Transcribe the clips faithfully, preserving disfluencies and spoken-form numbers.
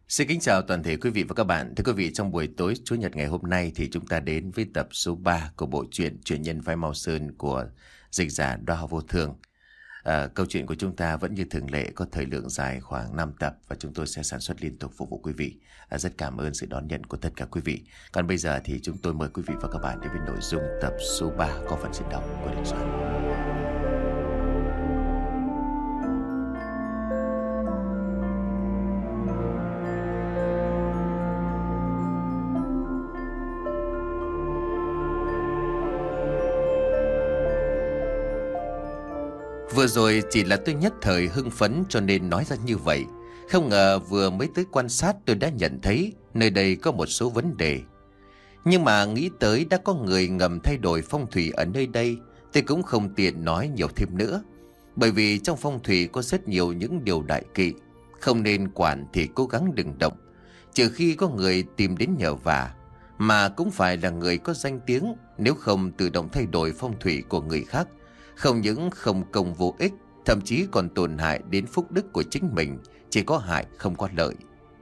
Xin kính chào toàn thể quý vị và các bạn. Thưa quý vị, trong buổi tối Chủ nhật ngày hôm nay thì chúng ta đến với tập số ba của bộ truyện Truyện nhân phái Mao Sơn của dịch giả Đoa Hoa Vô Thường. À, câu chuyện của chúng ta vẫn như thường lệ có thời lượng dài khoảng năm tập và chúng tôi sẽ sản xuất liên tục phục vụ quý vị. À, rất cảm ơn sự đón nhận của tất cả quý vị. Còn bây giờ thì chúng tôi mời quý vị và các bạn đến với nội dung tập số ba có phần diễn đọc của Đình Soạn. Vừa rồi chỉ là tôi nhất thời hưng phấn cho nên nói ra như vậy. Không ngờ vừa mới tới quan sát tôi đã nhận thấy nơi đây có một số vấn đề. Nhưng mà nghĩ tới đã có người ngầm thay đổi phong thủy ở nơi đây, tôi cũng không tiện nói nhiều thêm nữa. Bởi vì trong phong thủy có rất nhiều những điều đại kỵ, không nên quản thì cố gắng đừng động. Trừ khi có người tìm đến nhờ vả, mà cũng phải là người có danh tiếng, nếu không tự động thay đổi phong thủy của người khác. Không những không công vô ích, thậm chí còn tổn hại đến phúc đức của chính mình, chỉ có hại không có lợi.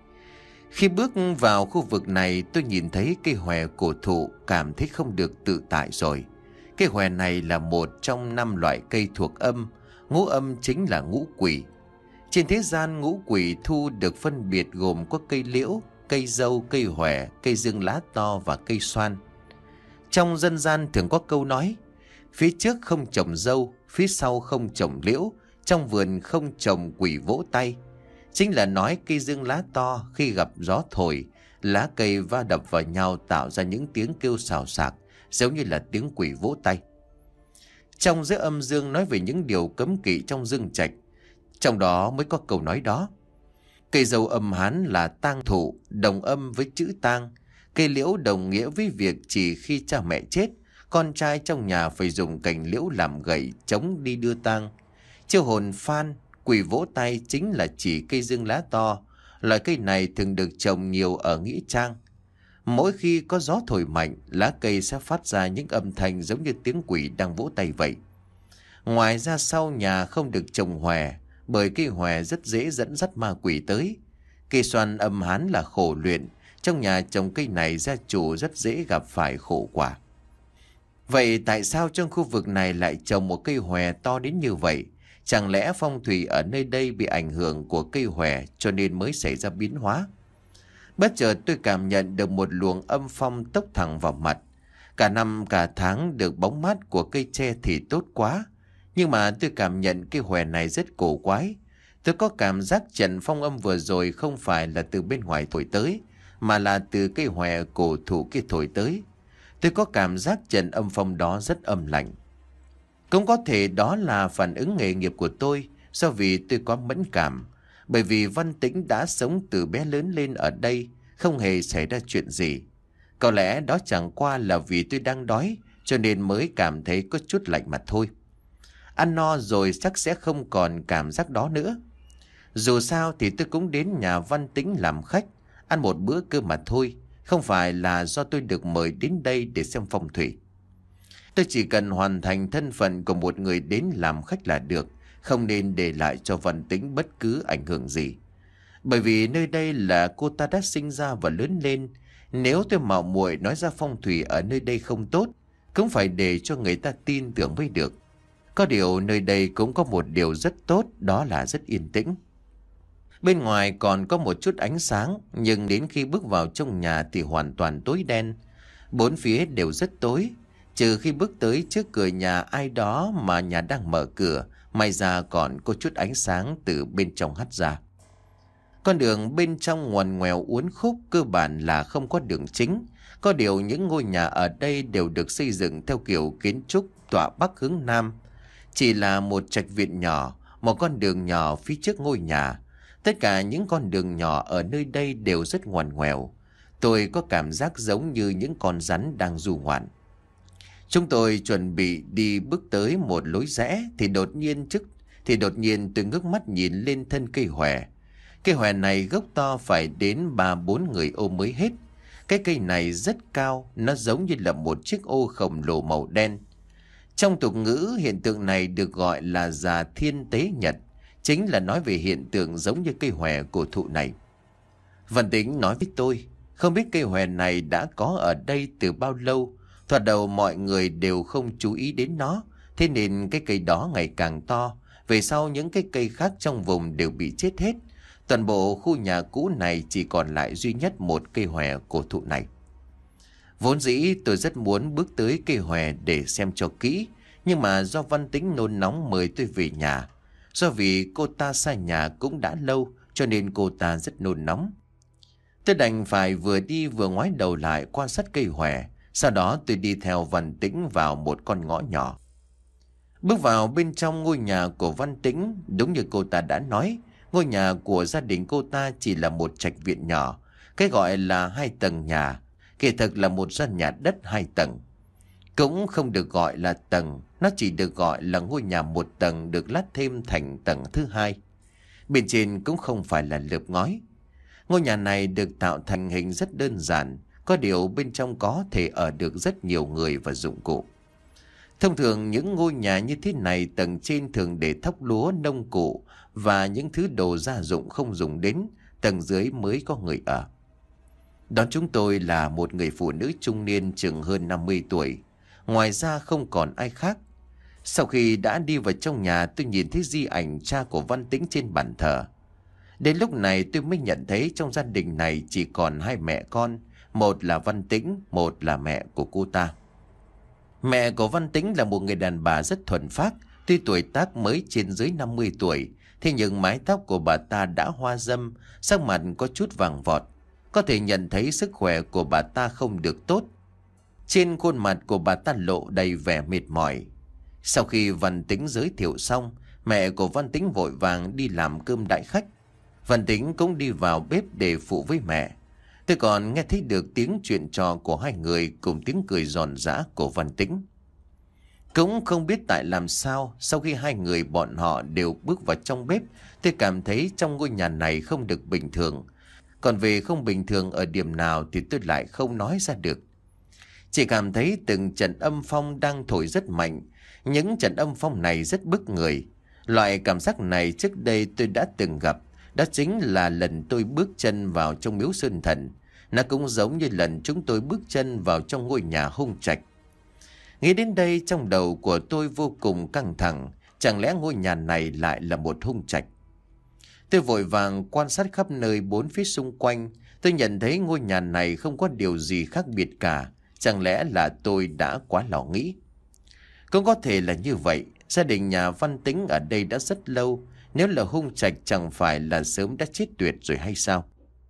Khi bước vào khu vực này, tôi nhìn thấy cây hòe cổ thụ, cảm thấy không được tự tại rồi. Cây hòe này là một trong năm loại cây thuộc âm, ngũ âm chính là ngũ quỷ. Trên thế gian ngũ quỷ thu được phân biệt gồm có cây liễu, cây dâu, cây hòe, cây dương lá to và cây xoan. Trong dân gian thường có câu nói: phía trước không trồng dâu, phía sau không trồng liễu, trong vườn không trồng quỷ vỗ tay. Chính là nói cây dương lá to khi gặp gió thổi, lá cây va đập vào nhau tạo ra những tiếng kêu xào xạc, giống như là tiếng quỷ vỗ tay. Trong giới âm dương nói về những điều cấm kỵ trong dương trạch, trong đó mới có câu nói đó. Cây dâu âm Hán là tang thụ, đồng âm với chữ tang. Cây liễu đồng nghĩa với việc chỉ khi cha mẹ chết, con trai trong nhà phải dùng cành liễu làm gậy chống đi đưa tang. Chiêu hồn phan, quỷ vỗ tay chính là chỉ cây dương lá to. Loại cây này thường được trồng nhiều ở nghĩa trang. Mỗi khi có gió thổi mạnh, lá cây sẽ phát ra những âm thanh giống như tiếng quỷ đang vỗ tay vậy. Ngoài ra sau nhà không được trồng hòe, bởi cây hòe rất dễ dẫn dắt ma quỷ tới. Cây xoan âm Hán là khổ luyện, trong nhà trồng cây này gia chủ rất dễ gặp phải khổ quả. Vậy tại sao trong khu vực này lại trồng một cây hòe to đến như vậy? Chẳng lẽ phong thủy ở nơi đây bị ảnh hưởng của cây hòe cho nên mới xảy ra biến hóa? Bất chợt tôi cảm nhận được một luồng âm phong tốc thẳng vào mặt. Cả năm cả tháng được bóng mát của cây tre thì tốt quá. Nhưng mà tôi cảm nhận cây hòe này rất cổ quái. Tôi có cảm giác trận phong âm vừa rồi không phải là từ bên ngoài thổi tới, mà là từ cây hòe cổ thụ kia thổi tới. Tôi có cảm giác trận âm phong đó rất âm lạnh. Cũng có thể đó là phản ứng nghề nghiệp của tôi, do vì tôi có mẫn cảm. Bởi vì Văn Tĩnh đã sống từ bé lớn lên ở đây, không hề xảy ra chuyện gì. Có lẽ đó chẳng qua là vì tôi đang đói, cho nên mới cảm thấy có chút lạnh mà thôi. Ăn no rồi chắc sẽ không còn cảm giác đó nữa. Dù sao thì tôi cũng đến nhà Văn Tĩnh làm khách, ăn một bữa cơm mà thôi. Không phải là do tôi được mời đến đây để xem phong thủy. Tôi chỉ cần hoàn thành thân phận của một người đến làm khách là được, không nên để lại cho Văn Tĩnh bất cứ ảnh hưởng gì. Bởi vì nơi đây là cô ta đã sinh ra và lớn lên. Nếu tôi mạo muội nói ra phong thủy ở nơi đây không tốt, cũng phải để cho người ta tin tưởng mới được. Có điều nơi đây cũng có một điều rất tốt, đó là rất yên tĩnh. Bên ngoài còn có một chút ánh sáng, nhưng đến khi bước vào trong nhà thì hoàn toàn tối đen. Bốn phía đều rất tối, trừ khi bước tới trước cửa nhà ai đó mà nhà đang mở cửa, may ra còn có chút ánh sáng từ bên trong hắt ra. Con đường bên trong ngoằn ngoèo uốn khúc, cơ bản là không có đường chính. Có điều những ngôi nhà ở đây đều được xây dựng theo kiểu kiến trúc tọa bắc hướng nam. Chỉ là một trạch viện nhỏ, một con đường nhỏ phía trước ngôi nhà. Tất cả những con đường nhỏ ở nơi đây đều rất ngoằn ngoèo. Tôi có cảm giác giống như những con rắn đang du ngoạn. Chúng tôi chuẩn bị đi bước tới một lối rẽ thì đột nhiên trước thì đột nhiên tôi ngước mắt nhìn lên thân cây hòe. Cây hòe này gốc to phải đến ba bốn người ôm mới hết. Cái cây này rất cao, nó giống như là một chiếc ô khổng lồ màu đen. Trong tục ngữ, hiện tượng này được gọi là già thiên tế nhật, chính là nói về hiện tượng giống như cây hòe cổ thụ này. Văn Tính nói với tôi, không biết cây hòe này đã có ở đây từ bao lâu. Thoạt đầu mọi người đều không chú ý đến nó, thế nên cái cây đó ngày càng to. Về sau những cái cây khác trong vùng đều bị chết hết. Toàn bộ khu nhà cũ này chỉ còn lại duy nhất một cây hòe cổ thụ này. Vốn dĩ tôi rất muốn bước tới cây hòe để xem cho kỹ, nhưng mà do Văn Tính nôn nóng mời tôi về nhà. Do vì cô ta xa nhà cũng đã lâu, cho nên cô ta rất nôn nóng. Tôi đành phải vừa đi vừa ngoái đầu lại quan sát cây hòe. Sau đó tôi đi theo Văn Tính vào một con ngõ nhỏ. Bước vào bên trong ngôi nhà của Văn Tính, đúng như cô ta đã nói, ngôi nhà của gia đình cô ta chỉ là một trạch viện nhỏ. Cái gọi là hai tầng nhà, kỳ thực là một gian nhà đất hai tầng. Cũng không được gọi là tầng, nó chỉ được gọi là ngôi nhà một tầng được lát thêm thành tầng thứ hai. Bên trên cũng không phải là lợp ngói. Ngôi nhà này được tạo thành hình rất đơn giản, có điều bên trong có thể ở được rất nhiều người và dụng cụ. Thông thường những ngôi nhà như thế này tầng trên thường để thóc lúa, nông cụ và những thứ đồ gia dụng không dùng đến, tầng dưới mới có người ở. Đón chúng tôi là một người phụ nữ trung niên chừng hơn năm mươi tuổi. Ngoài ra không còn ai khác. Sau khi đã đi vào trong nhà, tôi nhìn thấy di ảnh cha của Văn Tính trên bàn thờ. Đến lúc này tôi mới nhận thấy trong gia đình này chỉ còn hai mẹ con. Một là Văn Tính, một là mẹ của cô ta. Mẹ của Văn Tính là một người đàn bà rất thuần phác. Tuy tuổi tác mới trên dưới năm mươi tuổi, thế nhưng mái tóc của bà ta đã hoa râm, sắc mặt có chút vàng vọt. Có thể nhận thấy sức khỏe của bà ta không được tốt. Trên khuôn mặt của bà ta lộ đầy vẻ mệt mỏi. Sau khi Văn Tính giới thiệu xong, mẹ của Văn Tính vội vàng đi làm cơm đãi khách. Văn Tính cũng đi vào bếp để phụ với mẹ. Tôi còn nghe thấy được tiếng chuyện trò của hai người cùng tiếng cười giòn giã của Văn Tính. Cũng không biết tại làm sao, sau khi hai người bọn họ đều bước vào trong bếp, tôi cảm thấy trong ngôi nhà này không được bình thường. Còn về không bình thường ở điểm nào thì tôi lại không nói ra được. Chỉ cảm thấy từng trận âm phong đang thổi rất mạnh. Những trận âm phong này rất bức người. Loại cảm giác này trước đây tôi đã từng gặp. Đó chính là lần tôi bước chân vào trong miếu Sơn Thần. Nó cũng giống như lần chúng tôi bước chân vào trong ngôi nhà hung trạch. Nghĩ đến đây trong đầu của tôi vô cùng căng thẳng. Chẳng lẽ ngôi nhà này lại là một hung trạch? Tôi vội vàng quan sát khắp nơi bốn phía xung quanh. Tôi nhận thấy ngôi nhà này không có điều gì khác biệt cả. Chẳng lẽ là tôi đã quá lo nghĩ? Cũng có thể là như vậy. Gia đình nhà Văn Tính ở đây đã rất lâu. Nếu là hung trạch chẳng phải là sớm đã chết tuyệt rồi hay sao?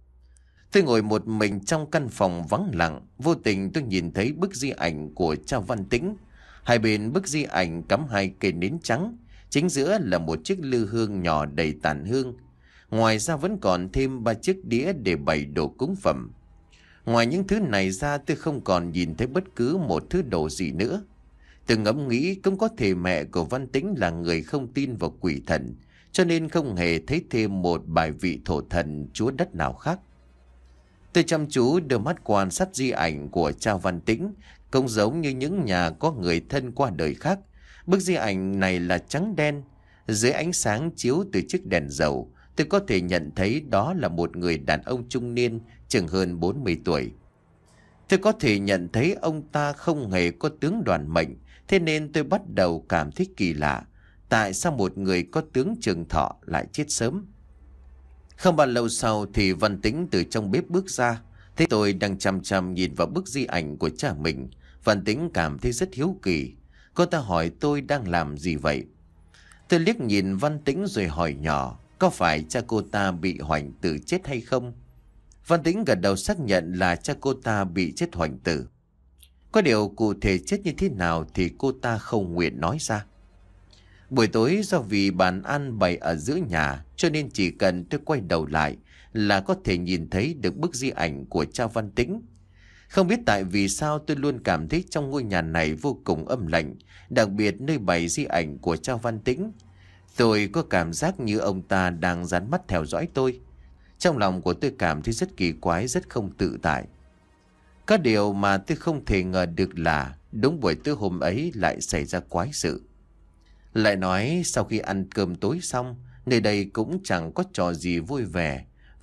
Tôi ngồi một mình trong căn phòng vắng lặng. Vô tình tôi nhìn thấy bức di ảnh của cha Văn Tính. Hai bên bức di ảnh cắm hai cây nến trắng. Chính giữa là một chiếc lư hương nhỏ đầy tàn hương. Ngoài ra vẫn còn thêm ba chiếc đĩa để bày đồ cúng phẩm. Ngoài những thứ này ra tôi không còn nhìn thấy bất cứ một thứ đồ gì nữa. Tôi ngẫm nghĩ cũng có thể mẹ của Văn Tính là người không tin vào quỷ thần, cho nên không hề thấy thêm một bài vị thổ thần chúa đất nào khác. Tôi chăm chú đưa mắt quan sát di ảnh của cha Văn Tính, cũng giống như những nhà có người thân qua đời khác. Bức di ảnh này là trắng đen, dưới ánh sáng chiếu từ chiếc đèn dầu, tôi có thể nhận thấy đó là một người đàn ông trung niên, chừng hơn bốn mươi tuổi. Tôi có thể nhận thấy ông ta không hề có tướng đoàn mệnh, thế nên tôi bắt đầu cảm thấy kỳ lạ. Tại sao một người có tướng trường thọ lại chết sớm? Không bao lâu sau thì Văn Tính từ trong bếp bước ra. Thấy tôi đang chăm chăm nhìn vào bức di ảnh của cha mình, Văn Tính cảm thấy rất hiếu kỳ. Cô ta hỏi tôi đang làm gì vậy? Tôi liếc nhìn Văn Tính rồi hỏi nhỏ, có phải cha cô ta bị hoành tử chết hay không? Văn Tính gật đầu xác nhận là cha cô ta bị chết hoành tử. Có điều cụ thể chết như thế nào thì cô ta không nguyện nói ra. Buổi tối do vì bàn ăn bày ở giữa nhà, cho nên chỉ cần tôi quay đầu lại là có thể nhìn thấy được bức di ảnh của cha Văn Tính. Không biết tại vì sao tôi luôn cảm thấy trong ngôi nhà này vô cùng âm lạnh, đặc biệt nơi bày di ảnh của cha Văn Tính. Tôi có cảm giác như ông ta đang dán mắt theo dõi tôi. Trong lòng của tôi cảm thấy rất kỳ quái, rất không tự tại. Có điều mà tôi không thể ngờ được là đúng buổi tối hôm ấy lại xảy ra quái sự. Lại nói sau khi ăn cơm tối xong, nơi đây cũng chẳng có trò gì vui vẻ.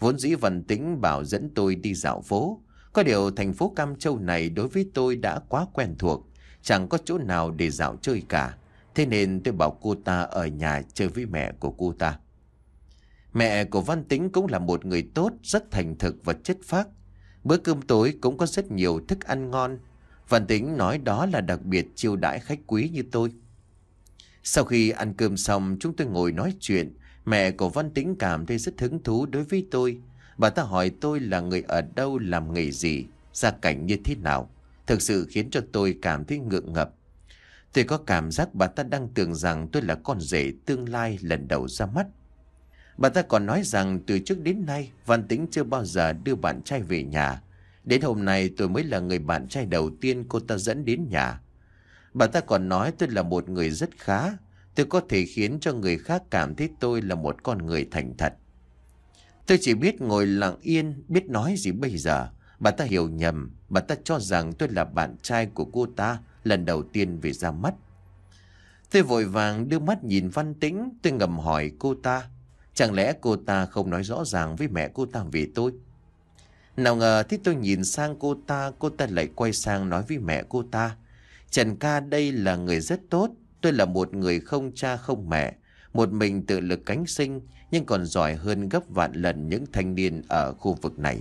Vốn dĩ Văn Tĩnh bảo dẫn tôi đi dạo phố. Có điều thành phố Cam Châu này đối với tôi đã quá quen thuộc, chẳng có chỗ nào để dạo chơi cả. Thế nên tôi bảo cô ta ở nhà chơi với mẹ của cô ta. Mẹ của Văn Tĩnh cũng là một người tốt, rất thành thực và chất phác. Bữa cơm tối cũng có rất nhiều thức ăn ngon. Văn Tĩnh nói đó là đặc biệt chiêu đãi khách quý như tôi. Sau khi ăn cơm xong, chúng tôi ngồi nói chuyện. Mẹ của Văn Tĩnh cảm thấy rất hứng thú đối với tôi. Bà ta hỏi tôi là người ở đâu, làm nghề gì, gia cảnh như thế nào. Thực sự khiến cho tôi cảm thấy ngượng ngập. Tôi có cảm giác bà ta đang tưởng rằng tôi là con rể tương lai lần đầu ra mắt. Bà ta còn nói rằng từ trước đến nay Văn Tĩnh chưa bao giờ đưa bạn trai về nhà. Đến hôm nay tôi mới là người bạn trai đầu tiên cô ta dẫn đến nhà. Bà ta còn nói tôi là một người rất khá. Tôi có thể khiến cho người khác cảm thấy tôi là một con người thành thật. Tôi chỉ biết ngồi lặng yên, biết nói gì bây giờ. Bà ta hiểu nhầm, bà ta cho rằng tôi là bạn trai của cô ta lần đầu tiên về ra mắt. Tôi vội vàng đưa mắt nhìn Văn Tĩnh, tôi ngầm hỏi cô ta. Chẳng lẽ cô ta không nói rõ ràng với mẹ cô ta về tôi? Nào ngờ thì tôi nhìn sang cô ta, cô ta lại quay sang nói với mẹ cô ta. Trần ca đây là người rất tốt, tôi là một người không cha không mẹ, một mình tự lực cánh sinh, nhưng còn giỏi hơn gấp vạn lần những thanh niên ở khu vực này.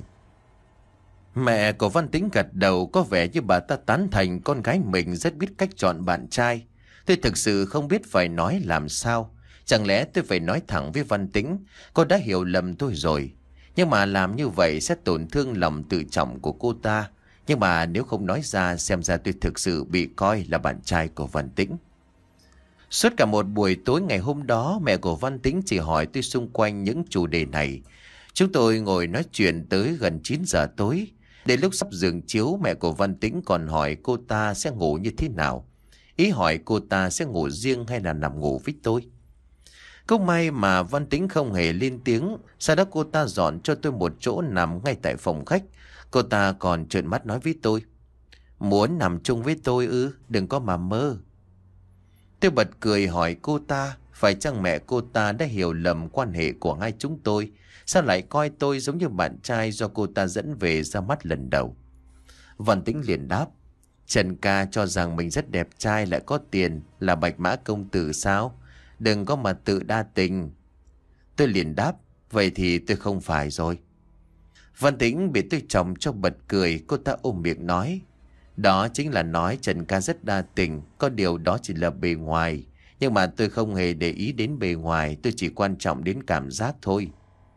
Mẹ của Văn Tĩnh gật đầu, có vẻ như bà ta tán thành con gái mình rất biết cách chọn bạn trai. Tôi thực sự không biết phải nói làm sao. Chẳng lẽ tôi phải nói thẳng với Văn Tĩnh, cô đã hiểu lầm tôi rồi. Nhưng mà làm như vậy sẽ tổn thương lòng tự trọng của cô ta. Nhưng mà nếu không nói ra, xem ra tôi thực sự bị coi là bạn trai của Văn Tĩnh. Suốt cả một buổi tối ngày hôm đó, mẹ của Văn Tĩnh chỉ hỏi tôi xung quanh những chủ đề này. Chúng tôi ngồi nói chuyện tới gần chín giờ tối. Đến lúc sắp giường chiếu, mẹ của Văn Tĩnh còn hỏi cô ta sẽ ngủ như thế nào. Ý hỏi cô ta sẽ ngủ riêng hay là nằm ngủ với tôi. Cũng may mà Văn Tĩnh không hề lên tiếng. Sau đó cô ta dọn cho tôi một chỗ nằm ngay tại phòng khách. Cô ta còn trợn mắt nói với tôi. Muốn nằm chung với tôi ư? Đừng có mà mơ. Tôi bật cười hỏi cô ta, phải chăng mẹ cô ta đã hiểu lầm quan hệ của hai chúng tôi? Sao lại coi tôi giống như bạn trai do cô ta dẫn về ra mắt lần đầu? Văn Tĩnh liền đáp. Trần ca cho rằng mình rất đẹp trai lại có tiền, là bạch mã công tử sao? Đừng có mà tự đa tình. Tôi liền đáp. Vậy thì tôi không phải rồi. Văn Tĩnh bị tôi chồng cho bật cười. Cô ta ôm miệng nói. Đó chính là nói Trần ca rất đa tình. Có điều đó chỉ là bề ngoài. Nhưng mà tôi không hề để ý đến bề ngoài. Tôi chỉ quan trọng đến cảm giác thôi.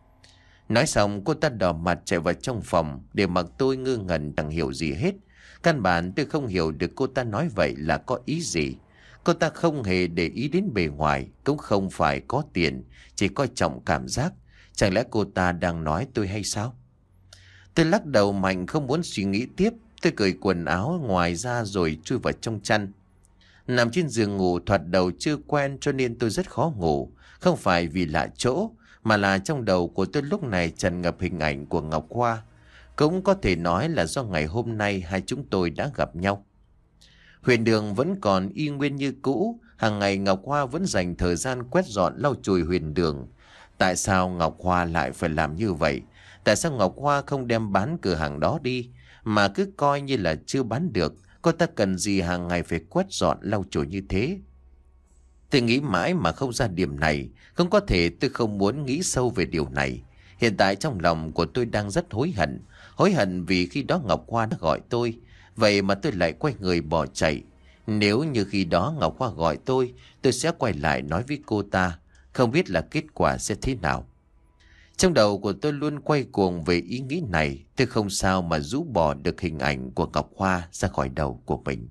Nói xong cô ta đỏ mặt chạy vào trong phòng. Để mặc tôi ngơ ngẩn chẳng hiểu gì hết. Căn bản tôi không hiểu được cô ta nói vậy là có ý gì. Cô ta không hề để ý đến bề ngoài. Cũng không phải có tiền. Chỉ coi trọng cảm giác. Chẳng lẽ cô ta đang nói tôi hay sao? Tôi lắc đầu mạnh không muốn suy nghĩ tiếp. Tôi cởi quần áo ngoài ra rồi chui vào trong chăn. Nằm trên giường ngủ thoạt đầu chưa quen cho nên tôi rất khó ngủ. Không phải vì lạ chỗ, mà là trong đầu của tôi lúc này tràn ngập hình ảnh của Ngọc Hoa. Cũng có thể nói là do ngày hôm nay hai chúng tôi đã gặp nhau. Huyền đường vẫn còn y nguyên như cũ. Hàng ngày Ngọc Hoa vẫn dành thời gian quét dọn lau chùi huyền đường. Tại sao Ngọc Hoa lại phải làm như vậy? Tại sao Ngọc Hoa không đem bán cửa hàng đó đi, mà cứ coi như là chưa bán được? Cô ta cần gì hàng ngày phải quét dọn lau chùi như thế? Tôi nghĩ mãi mà không ra điểm này. Không có thể tôi không muốn nghĩ sâu về điều này. Hiện tại trong lòng của tôi đang rất hối hận. Hối hận vì khi đó Ngọc Hoa đã gọi tôi. Vậy mà tôi lại quay người bỏ chạy. Nếu như khi đó Ngọc Hoa gọi tôi, tôi sẽ quay lại nói với cô ta. Không biết là kết quả sẽ thế nào. Trong đầu của tôi luôn quay cuồng về ý nghĩ này. Tôi không sao mà rũ bỏ được hình ảnh của Ngọc Hoa ra khỏi đầu của mình.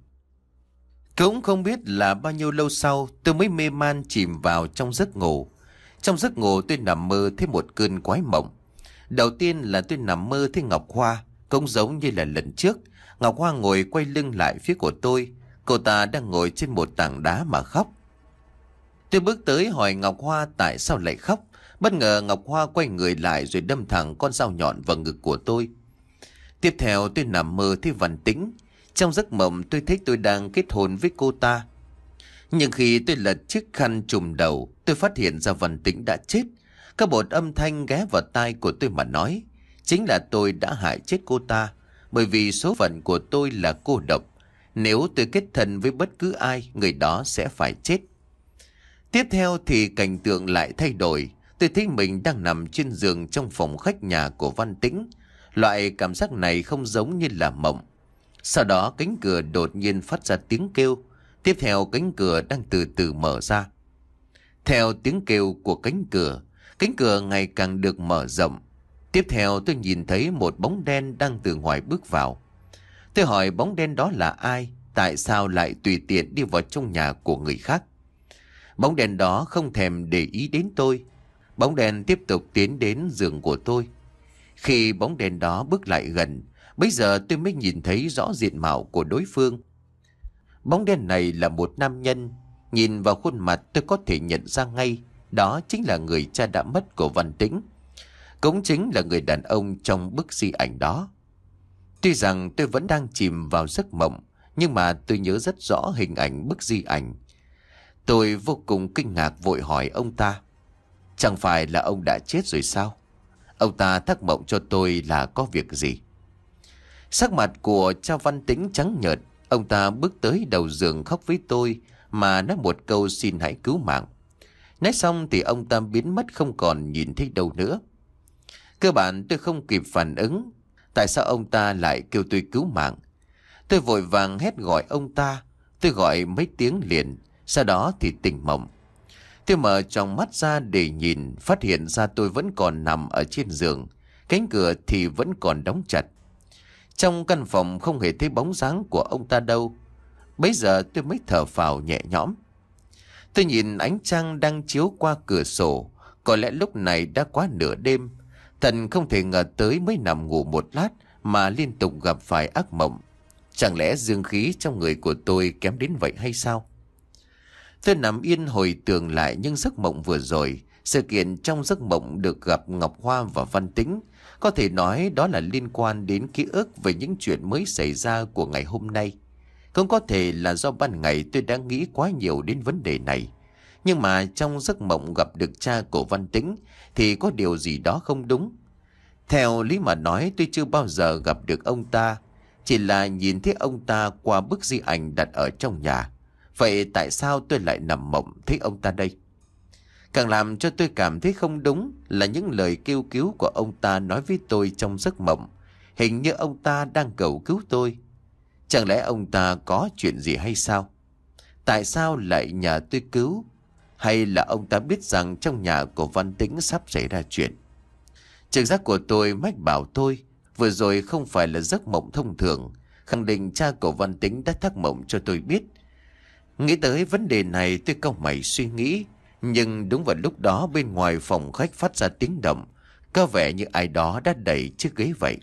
Cũng không biết là bao nhiêu lâu sau tôi mới mê man chìm vào trong giấc ngủ. Trong giấc ngủ tôi nằm mơ thấy một cơn quái mộng. Đầu tiên là tôi nằm mơ thấy Ngọc Hoa. Cũng giống như là lần trước, Ngọc Hoa ngồi quay lưng lại phía của tôi. Cô ta đang ngồi trên một tảng đá mà khóc. Tôi bước tới hỏi Ngọc Hoa tại sao lại khóc. Bất ngờ Ngọc Hoa quay người lại rồi đâm thẳng con dao nhọn vào ngực của tôi. Tiếp theo tôi nằm mơ thấy Văn Tĩnh. Trong giấc mộng tôi thấy tôi đang kết hôn với cô ta. Nhưng khi tôi lật chiếc khăn trùm đầu, tôi phát hiện ra Văn Tĩnh đã chết. Có một âm thanh ghé vào tai của tôi mà nói, chính là tôi đã hại chết cô ta, bởi vì số phận của tôi là cô độc. Nếu tôi kết thân với bất cứ ai, người đó sẽ phải chết. Tiếp theo thì cảnh tượng lại thay đổi. Tôi thấy mình đang nằm trên giường trong phòng khách nhà của Văn Tĩnh. Loại cảm giác này không giống như là mộng. Sau đó cánh cửa đột nhiên phát ra tiếng kêu. Tiếp theo cánh cửa đang từ từ mở ra. Theo tiếng kêu của cánh cửa, cánh cửa ngày càng được mở rộng. Tiếp theo tôi nhìn thấy một bóng đen đang từ ngoài bước vào. Tôi hỏi bóng đen đó là ai? Tại sao lại tùy tiện đi vào trong nhà của người khác? Bóng đen đó không thèm để ý đến tôi. Bóng đen tiếp tục tiến đến giường của tôi. Khi bóng đen đó bước lại gần, bây giờ tôi mới nhìn thấy rõ diện mạo của đối phương. Bóng đen này là một nam nhân. Nhìn vào khuôn mặt tôi có thể nhận ra ngay, đó chính là người cha đã mất của Văn Tĩnh. Cũng chính là người đàn ông trong bức di ảnh đó. Tuy rằng tôi vẫn đang chìm vào giấc mộng, nhưng mà tôi nhớ rất rõ hình ảnh bức di ảnh. Tôi vô cùng kinh ngạc vội hỏi ông ta, chẳng phải là ông đã chết rồi sao? Ông ta thắc mộng cho tôi là có việc gì. Sắc mặt của cha Văn Tĩnh trắng nhợt, ông ta bước tới đầu giường khóc với tôi mà nói một câu xin hãy cứu mạng. Nói xong thì ông ta biến mất không còn nhìn thấy đâu nữa. Cơ bản tôi không kịp phản ứng. Tại sao ông ta lại kêu tôi cứu mạng? Tôi vội vàng hét gọi ông ta. Tôi gọi mấy tiếng liền. Sau đó thì tỉnh mộng. Tôi mở tròng mắt ra để nhìn, phát hiện ra tôi vẫn còn nằm ở trên giường. Cánh cửa thì vẫn còn đóng chặt. Trong căn phòng không hề thấy bóng dáng của ông ta đâu. Bấy giờ tôi mới thở phào nhẹ nhõm. Tôi nhìn ánh trăng đang chiếu qua cửa sổ. Có lẽ lúc này đã quá nửa đêm. Thần không thể ngờ tới mới nằm ngủ một lát mà liên tục gặp phải ác mộng. Chẳng lẽ dương khí trong người của tôi kém đến vậy hay sao? Tôi nằm yên hồi tưởng lại những giấc mộng vừa rồi. Sự kiện trong giấc mộng được gặp Ngọc Hoa và Văn Tĩnh. Có thể nói đó là liên quan đến ký ức về những chuyện mới xảy ra của ngày hôm nay. Cũng có thể là do ban ngày tôi đã nghĩ quá nhiều đến vấn đề này. Nhưng mà trong giấc mộng gặp được cha của Văn Tĩnh thì có điều gì đó không đúng. Theo lý mà nói tôi chưa bao giờ gặp được ông ta. Chỉ là nhìn thấy ông ta qua bức di ảnh đặt ở trong nhà. Vậy tại sao tôi lại nằm mộng thấy ông ta đây? Càng làm cho tôi cảm thấy không đúng là những lời kêu cứu của ông ta nói với tôi trong giấc mộng. Hình như ông ta đang cầu cứu tôi. Chẳng lẽ ông ta có chuyện gì hay sao? Tại sao lại nhờ tôi cứu? Hay là ông ta biết rằng trong nhà của Văn Tĩnh sắp xảy ra chuyện? Trực giác của tôi mách bảo tôi vừa rồi không phải là giấc mộng thông thường. Khẳng định cha của Văn Tĩnh đã thắc mộng cho tôi biết. Nghĩ tới vấn đề này tôi cau mày suy nghĩ. Nhưng đúng vào lúc đó bên ngoài phòng khách phát ra tiếng động. Có vẻ như ai đó đã đẩy chiếc ghế vậy.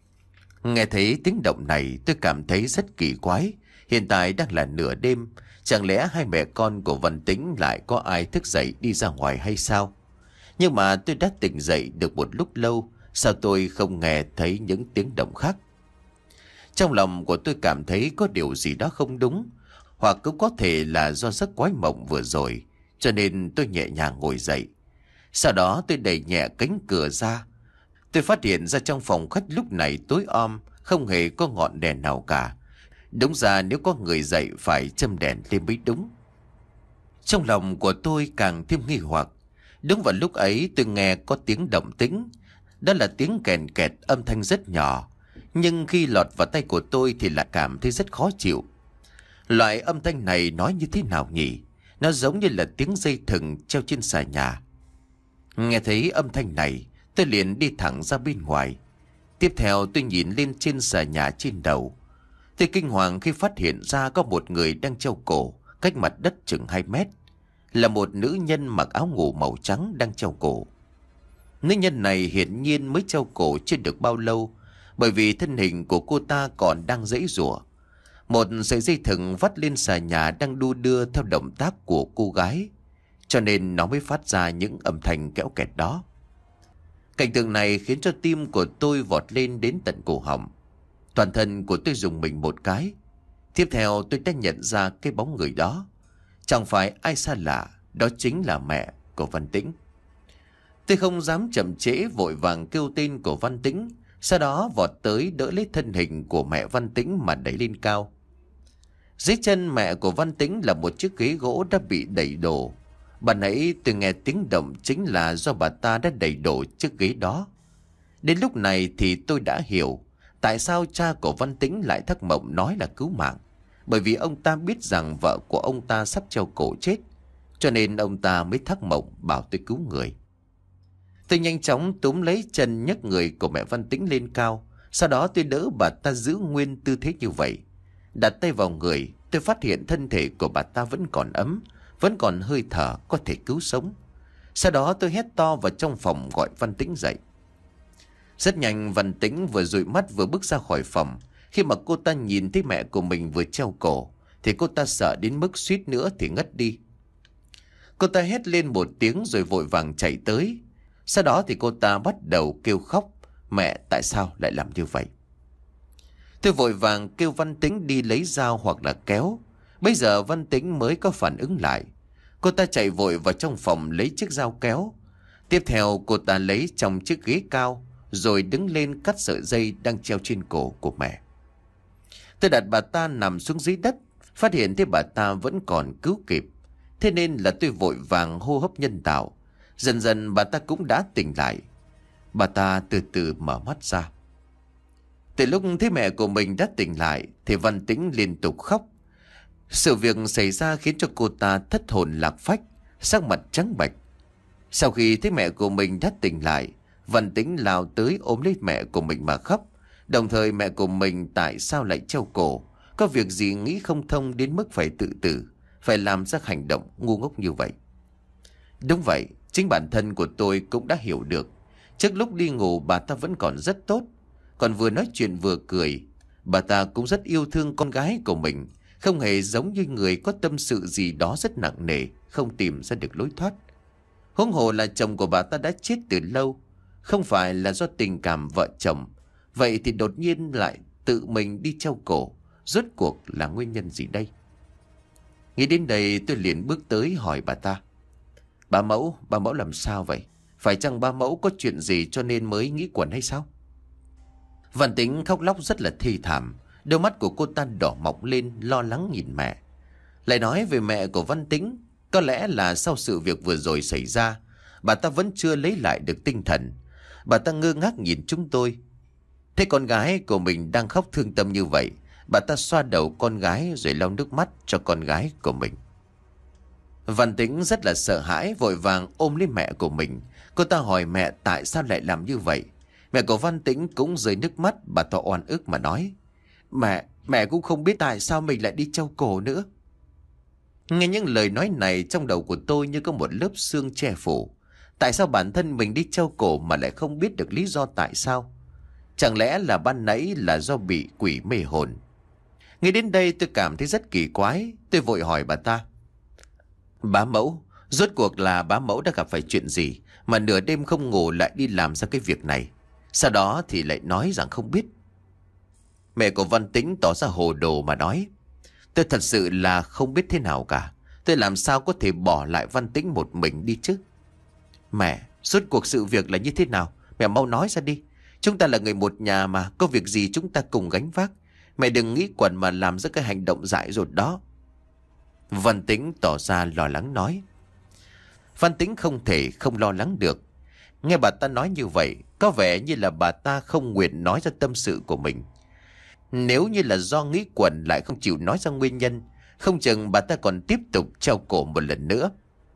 Nghe thấy tiếng động này tôi cảm thấy rất kỳ quái. Hiện tại đang là nửa đêm. Chẳng lẽ hai mẹ con của Văn Tĩnh lại có ai thức dậy đi ra ngoài hay sao? Nhưng mà tôi đã tỉnh dậy được một lúc lâu. Sao tôi không nghe thấy những tiếng động khác? Trong lòng của tôi cảm thấy có điều gì đó không đúng. Hoặc cũng có thể là do giấc quái mộng vừa rồi. Cho nên tôi nhẹ nhàng ngồi dậy. Sau đó tôi đẩy nhẹ cánh cửa ra. Tôi phát hiện ra trong phòng khách lúc này tối om, không hề có ngọn đèn nào cả. Đúng ra nếu có người dậy phải châm đèn lên mới đúng. Trong lòng của tôi càng thêm nghi hoặc. Đúng vào lúc ấy tôi nghe có tiếng động tĩnh. Đó là tiếng kèn kẹt âm thanh rất nhỏ. Nhưng khi lọt vào tay của tôi thì lại cảm thấy rất khó chịu. Loại âm thanh này nói như thế nào nhỉ? Nó giống như là tiếng dây thừng treo trên xà nhà. Nghe thấy âm thanh này, tôi liền đi thẳng ra bên ngoài. Tiếp theo tôi nhìn lên trên xà nhà trên đầu. Tôi kinh hoàng khi phát hiện ra có một người đang treo cổ, cách mặt đất chừng hai mét. Là một nữ nhân mặc áo ngủ màu trắng đang treo cổ. Nữ nhân này hiển nhiên mới treo cổ chưa được bao lâu, bởi vì thân hình của cô ta còn đang giãy giụa. Một sợi dây thừng vắt lên xà nhà đang đu đưa theo động tác của cô gái, cho nên nó mới phát ra những âm thanh kéo kẹt đó. Cảnh tượng này khiến cho tim của tôi vọt lên đến tận cổ họng. Toàn thân của tôi rùng mình một cái. Tiếp theo tôi đã nhận ra cái bóng người đó. Chẳng phải ai xa lạ, đó chính là mẹ của Văn Tĩnh. Tôi không dám chậm trễ, vội vàng kêu tên của Văn Tĩnh, sau đó vọt tới đỡ lấy thân hình của mẹ Văn Tĩnh mà đẩy lên cao. Dưới chân mẹ của Văn Tĩnh là một chiếc ghế gỗ đã bị đẩy đổ. Bà nãy tôi nghe tiếng động chính là do bà ta đã đẩy đổ chiếc ghế đó. Đến lúc này thì tôi đã hiểu tại sao cha của Văn Tĩnh lại thắc mộng nói là cứu mạng. Bởi vì ông ta biết rằng vợ của ông ta sắp treo cổ chết, cho nên ông ta mới thắc mộng bảo tôi cứu người. Tôi nhanh chóng túm lấy chân nhấc người của mẹ Văn Tĩnh lên cao. Sau đó tôi đỡ bà ta giữ nguyên tư thế như vậy. Đặt tay vào người, tôi phát hiện thân thể của bà ta vẫn còn ấm, vẫn còn hơi thở, có thể cứu sống. Sau đó tôi hét to vào trong phòng gọi Văn Tĩnh dậy. Rất nhanh Văn Tĩnh vừa dụi mắt vừa bước ra khỏi phòng. Khi mà cô ta nhìn thấy mẹ của mình vừa treo cổ thì cô ta sợ đến mức suýt nữa thì ngất đi. Cô ta hét lên một tiếng rồi vội vàng chạy tới. Sau đó thì cô ta bắt đầu kêu khóc. Mẹ, tại sao lại làm như vậy? Tôi vội vàng kêu Văn Tĩnh đi lấy dao hoặc là kéo. Bây giờ Văn Tĩnh mới có phản ứng lại. Cô ta chạy vội vào trong phòng lấy chiếc dao kéo. Tiếp theo cô ta lấy trong chiếc ghế cao rồi đứng lên cắt sợi dây đang treo trên cổ của mẹ. Tôi đặt bà ta nằm xuống dưới đất, phát hiện thấy bà ta vẫn còn cứu kịp. Thế nên là tôi vội vàng hô hấp nhân tạo. Dần dần bà ta cũng đã tỉnh lại. Bà ta từ từ mở mắt ra. Từ lúc thấy mẹ của mình đã tỉnh lại thì Văn Tĩnh liên tục khóc. Sự việc xảy ra khiến cho cô ta thất hồn lạc phách, sắc mặt trắng bệch. Sau khi thấy mẹ của mình đã tỉnh lại, Văn Tĩnh lao tới ôm lấy mẹ của mình mà khóc. Đồng thời mẹ của mình tại sao lại treo cổ, có việc gì nghĩ không thông đến mức phải tự tử, phải làm ra hành động ngu ngốc như vậy. Đúng vậy, chính bản thân của tôi cũng đã hiểu được. Trước lúc đi ngủ bà ta vẫn còn rất tốt, còn vừa nói chuyện vừa cười. Bà ta cũng rất yêu thương con gái của mình, không hề giống như người có tâm sự gì đó rất nặng nề, không tìm ra được lối thoát. Huống hồ là chồng của bà ta đã chết từ lâu, không phải là do tình cảm vợ chồng. Vậy thì đột nhiên lại tự mình đi treo cổ, rốt cuộc là nguyên nhân gì đây? Nghĩ đến đây tôi liền bước tới hỏi bà ta. Bà mẫu, bà mẫu làm sao vậy? Phải chăng bà mẫu có chuyện gì cho nên mới nghĩ quẩn hay sao? Văn Tĩnh khóc lóc rất là thê thảm. Đôi mắt của cô ta đỏ mọng lên, lo lắng nhìn mẹ. Lại nói về mẹ của Văn Tĩnh, có lẽ là sau sự việc vừa rồi xảy ra, bà ta vẫn chưa lấy lại được tinh thần. Bà ta ngơ ngác nhìn chúng tôi. Thấy con gái của mình đang khóc thương tâm như vậy, bà ta xoa đầu con gái rồi lau nước mắt cho con gái của mình. Văn Tĩnh rất là sợ hãi, vội vàng ôm lấy mẹ của mình. Cô ta hỏi mẹ tại sao lại làm như vậy. Mẹ của Văn Tĩnh cũng rơi nước mắt, bà ta oan ức mà nói. Mẹ, mẹ cũng không biết tại sao mình lại đi treo cổ nữa. Nghe những lời nói này trong đầu của tôi như có một lớp sương che phủ. Tại sao bản thân mình đi treo cổ mà lại không biết được lý do tại sao? Chẳng lẽ là ban nãy là do bị quỷ mê hồn? Nghĩ đến đây tôi cảm thấy rất kỳ quái. Tôi vội hỏi bà ta. Bá mẫu, rốt cuộc là bá mẫu đã gặp phải chuyện gì mà nửa đêm không ngủ lại đi làm ra cái việc này? Sau đó thì lại nói rằng không biết. Mẹ của Văn Tĩnh tỏ ra hồ đồ mà nói. Tôi thật sự là không biết thế nào cả. Tôi làm sao có thể bỏ lại Văn Tĩnh một mình đi chứ? Mẹ, rốt cuộc sự việc là như thế nào? Mẹ mau nói ra đi. Chúng ta là người một nhà mà, có việc gì chúng ta cùng gánh vác. Mẹ đừng nghĩ quẩn mà làm ra cái hành động dại dột đó. Văn Tĩnh tỏ ra lo lắng nói. Văn Tĩnh không thể không lo lắng được. Nghe bà ta nói như vậy, có vẻ như là bà ta không nguyện nói ra tâm sự của mình. Nếu như là do nghĩ quẩn lại không chịu nói ra nguyên nhân, không chừng bà ta còn tiếp tục treo cổ một lần nữa.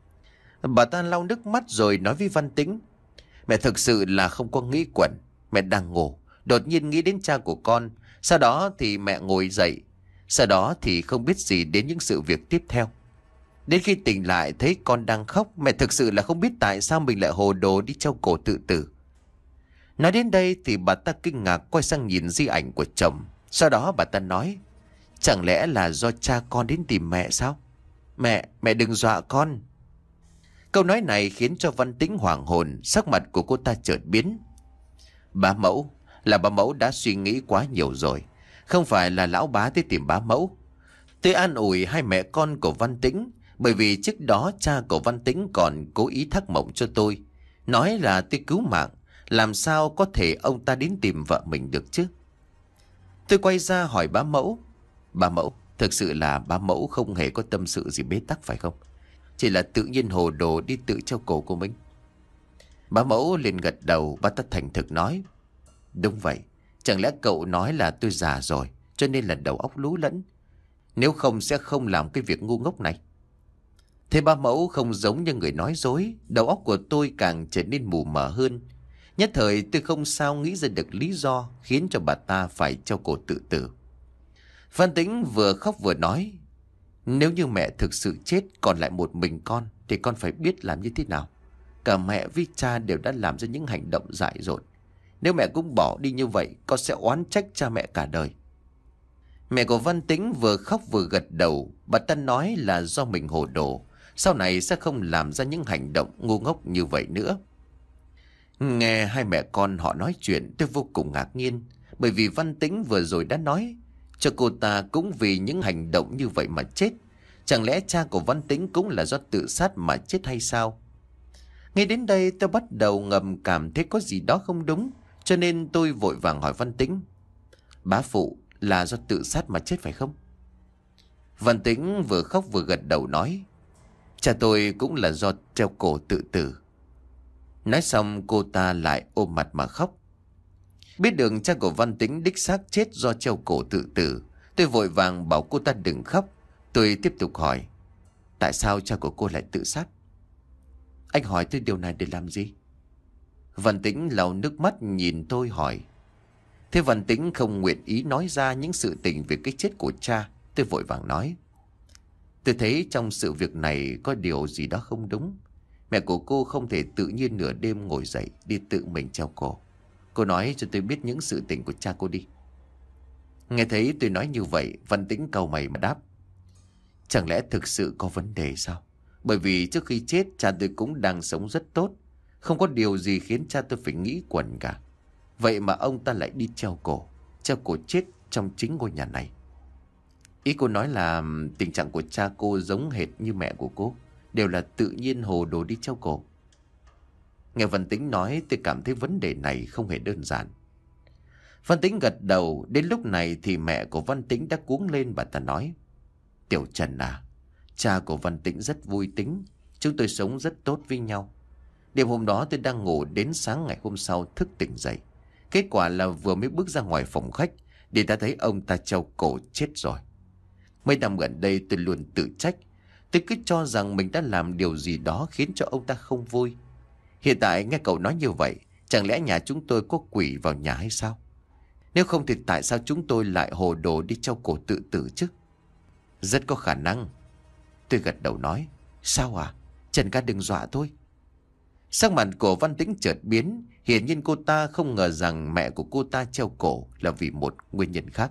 Bà ta lau nước mắt rồi nói với Văn Tĩnh. Mẹ thực sự là không có nghĩ quẩn. Mẹ đang ngủ, đột nhiên nghĩ đến cha của con. Sau đó thì mẹ ngồi dậy. Sau đó thì không biết gì đến những sự việc tiếp theo. Đến khi tỉnh lại thấy con đang khóc, mẹ thực sự là không biết tại sao mình lại hồ đồ đi treo cổ tự tử. Nói đến đây thì bà ta kinh ngạc quay sang nhìn di ảnh của chồng. Sau đó bà ta nói. Chẳng lẽ là do cha con đến tìm mẹ sao? Mẹ, mẹ đừng dọa con. Câu nói này khiến cho Văn Tĩnh hoảng hồn, sắc mặt của cô ta chợt biến. Bá mẫu, là bá mẫu đã suy nghĩ quá nhiều rồi. Không phải là lão bá tới tìm bá mẫu. Tôi an ủi hai mẹ con của Văn Tĩnh, bởi vì trước đó cha của Văn Tĩnh còn cố ý thác mộng cho tôi. Nói là tôi cứu mạng, làm sao có thể ông ta đến tìm vợ mình được chứ? Tôi quay ra hỏi bá mẫu. Bá mẫu, thực sự là bá mẫu không hề có tâm sự gì bế tắc phải không? Chỉ là tự nhiên hồ đồ đi tự treo cổ của mình. Bá mẫu liền gật đầu, bà ta thành thực nói. Đúng vậy, chẳng lẽ cậu nói là tôi già rồi cho nên là đầu óc lú lẫn? Nếu không sẽ không làm cái việc ngu ngốc này. Thế bá mẫu không giống như người nói dối, đầu óc của tôi càng trở nên mù mờ hơn. Nhất thời tôi không sao nghĩ ra được lý do khiến cho bà ta phải treo cổ tự tử. Văn Tĩnh vừa khóc vừa nói. Nếu như mẹ thực sự chết còn lại một mình con thì con phải biết làm như thế nào. Cả mẹ với cha đều đã làm ra những hành động dại dột. Nếu mẹ cũng bỏ đi như vậy, con sẽ oán trách cha mẹ cả đời. Mẹ của Văn Tĩnh vừa khóc vừa gật đầu. Bà ta nói là do mình hồ đồ, sau này sẽ không làm ra những hành động ngu ngốc như vậy nữa. Nghe hai mẹ con họ nói chuyện, tôi vô cùng ngạc nhiên. Bởi vì Văn Tĩnh vừa rồi đã nói cho cô ta cũng vì những hành động như vậy mà chết. Chẳng lẽ cha của Văn Tĩnh cũng là do tự sát mà chết hay sao? Ngay đến đây tôi bắt đầu ngầm cảm thấy có gì đó không đúng, cho nên tôi vội vàng hỏi Văn Tĩnh. Bá phụ là do tự sát mà chết phải không? Văn Tĩnh vừa khóc vừa gật đầu nói. Cha tôi cũng là do treo cổ tự tử. Nói xong cô ta lại ôm mặt mà khóc. Biết được cha của Văn Tĩnh đích xác chết do treo cổ tự tử, tôi vội vàng bảo cô ta đừng khóc. Tôi tiếp tục hỏi. Tại sao cha của cô lại tự sát? Anh hỏi tôi điều này để làm gì? Văn Tĩnh lau nước mắt nhìn tôi hỏi. Thế Văn Tĩnh không nguyện ý nói ra những sự tình về cái chết của cha. Tôi vội vàng nói. Tôi thấy trong sự việc này có điều gì đó không đúng. Mẹ của cô không thể tự nhiên nửa đêm ngồi dậy đi tự mình treo cổ. Cô nói cho tôi biết những sự tình của cha cô đi. Nghe thấy tôi nói như vậy, Văn Tĩnh cau mày mà đáp. Chẳng lẽ thực sự có vấn đề sao? Bởi vì trước khi chết cha tôi cũng đang sống rất tốt. Không có điều gì khiến cha tôi phải nghĩ quẩn cả. Vậy mà ông ta lại đi treo cổ. Treo cổ chết trong chính ngôi nhà này. Ý cô nói là tình trạng của cha cô giống hệt như mẹ của cô, đều là tự nhiên hồ đồ đi treo cổ. Nghe Văn Tĩnh nói tôi cảm thấy vấn đề này không hề đơn giản. Văn Tĩnh gật đầu. Đến lúc này thì mẹ của Văn Tĩnh đã cuống lên. Bà ta nói. Tiểu Trần à, cha của Văn Tĩnh rất vui tính. Chúng tôi sống rất tốt với nhau. Đêm hôm đó tôi đang ngủ đến sáng ngày hôm sau thức tỉnh dậy. Kết quả là vừa mới bước ra ngoài phòng khách thì ta thấy ông ta treo cổ chết rồi. Mấy năm gần đây tôi luôn tự trách. Tôi cứ cho rằng mình đã làm điều gì đó khiến cho ông ta không vui. Hiện tại nghe cậu nói như vậy, chẳng lẽ nhà chúng tôi có quỷ vào nhà hay sao? Nếu không thì tại sao chúng tôi lại hồ đồ đi treo cổ tự tử chứ? Rất có khả năng. Tôi gật đầu nói. Sao à? Trần ca đừng dọa tôi. Sắc mặt của Văn Tĩnh chợt biến. Hiển nhiên cô ta không ngờ rằng mẹ của cô ta treo cổ là vì một nguyên nhân khác.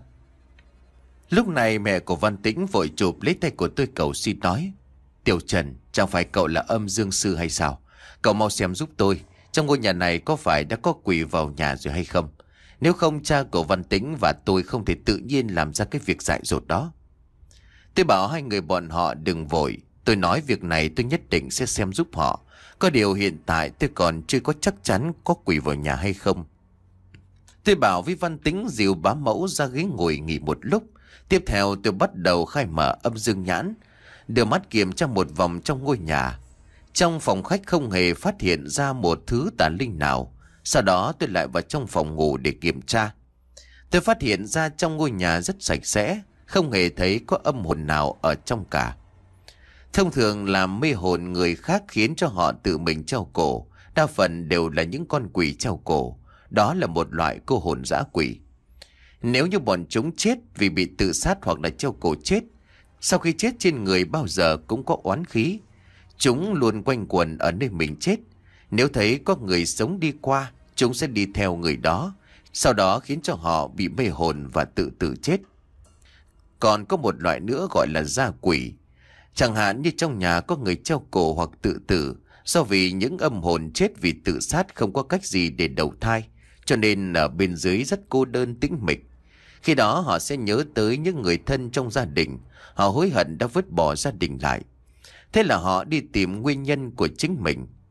Lúc này mẹ của Văn Tĩnh vội chụp lấy tay của tôi cầu xin nói. Tiểu Trần, chẳng phải cậu là âm dương sư hay sao? Cậu mau xem giúp tôi. Trong ngôi nhà này có phải đã có quỷ vào nhà rồi hay không? Nếu không cha của Văn Tĩnh và tôi không thể tự nhiên làm ra cái việc dại dột đó. Tôi bảo hai người bọn họ đừng vội. Tôi nói việc này tôi nhất định sẽ xem giúp họ. Có điều hiện tại tôi còn chưa có chắc chắn có quỷ vào nhà hay không. Tôi bảo với Văn Tĩnh dìu bá mẫu ra ghế ngồi nghỉ một lúc. Tiếp theo tôi bắt đầu khai mở âm dương nhãn, đưa mắt kiểm tra một vòng trong ngôi nhà. Trong phòng khách không hề phát hiện ra một thứ tà linh nào. Sau đó tôi lại vào trong phòng ngủ để kiểm tra. Tôi phát hiện ra trong ngôi nhà rất sạch sẽ, không hề thấy có âm hồn nào ở trong cả. Thông thường làm mê hồn người khác khiến cho họ tự mình treo cổ, đa phần đều là những con quỷ treo cổ. Đó là một loại cô hồn dã quỷ. Nếu như bọn chúng chết vì bị tự sát hoặc là treo cổ chết, sau khi chết trên người bao giờ cũng có oán khí. Chúng luôn quanh quẩn ở nơi mình chết. Nếu thấy có người sống đi qua, chúng sẽ đi theo người đó, sau đó khiến cho họ bị mê hồn và tự tử chết. Còn có một loại nữa gọi là gia quỷ. Chẳng hạn như trong nhà có người treo cổ hoặc tự tử, do vì những âm hồn chết vì tự sát không có cách gì để đầu thai, cho nên ở bên dưới rất cô đơn tĩnh mịch. Khi đó họ sẽ nhớ tới những người thân trong gia đình, họ hối hận đã vứt bỏ gia đình lại. Thế là họ đi tìm nguyên nhân của chính mình.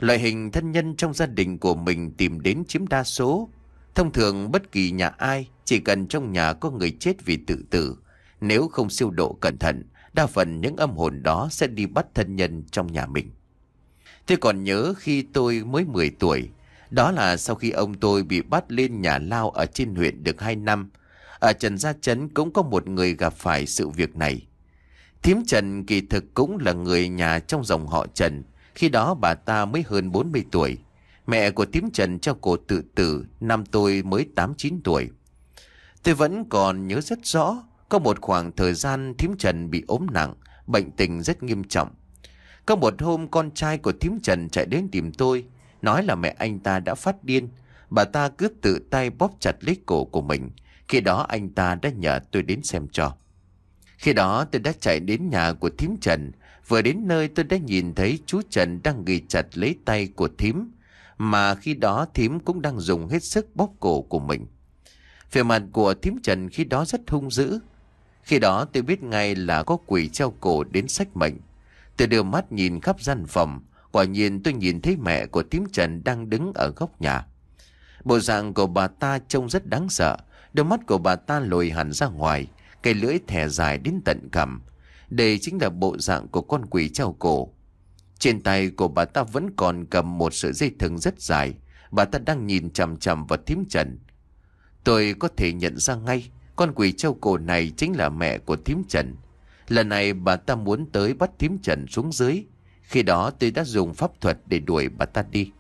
Loại hình thân nhân trong gia đình của mình tìm đến chiếm đa số. Thông thường bất kỳ nhà ai, chỉ cần trong nhà có người chết vì tự tử, nếu không siêu độ cẩn thận, đa phần những âm hồn đó sẽ đi bắt thân nhân trong nhà mình. Tôi còn nhớ khi tôi mới mười tuổi, đó là sau khi ông tôi bị bắt lên nhà lao ở trên huyện được hai năm. Ở Trần Gia Trấn cũng có một người gặp phải sự việc này. Thím Trần kỳ thực cũng là người nhà trong dòng họ Trần. Khi đó bà ta mới hơn bốn mươi tuổi. Mẹ của thím Trần cho cô tự tử năm tôi mới tám chín tuổi. Tôi vẫn còn nhớ rất rõ, có một khoảng thời gian thím Trần bị ốm nặng, bệnh tình rất nghiêm trọng. Có một hôm con trai của thím Trần chạy đến tìm tôi, nói là mẹ anh ta đã phát điên. Bà ta cứ tự tay bóp chặt lấy cổ của mình. Khi đó anh ta đã nhờ tôi đến xem cho. Khi đó tôi đã chạy đến nhà của thím Trần. Vừa đến nơi tôi đã nhìn thấy chú Trần đang ghi chặt lấy tay của thím, mà khi đó thím cũng đang dùng hết sức bóp cổ của mình. Vẻ mặt của thím Trần khi đó rất hung dữ. Khi đó tôi biết ngay là có quỷ treo cổ đến xách mệnh. Tôi đưa mắt nhìn khắp gian phòng. Quả nhiên tôi nhìn thấy mẹ của thím Trần đang đứng ở góc nhà. Bộ dạng của bà ta trông rất đáng sợ. Đôi mắt của bà ta lồi hẳn ra ngoài, cái lưỡi thè dài đến tận cằm. Đây chính là bộ dạng của con quỷ treo cổ. Trên tay của bà ta vẫn còn cầm một sợi dây thừng rất dài. Bà ta đang nhìn chằm chằm vào thím Trần. Tôi có thể nhận ra ngay, con quỷ treo cổ này chính là mẹ của thím Trần. Lần này bà ta muốn tới bắt thím Trần xuống dưới. Khi đó tôi đã dùng pháp thuật để đuổi bà ta đi.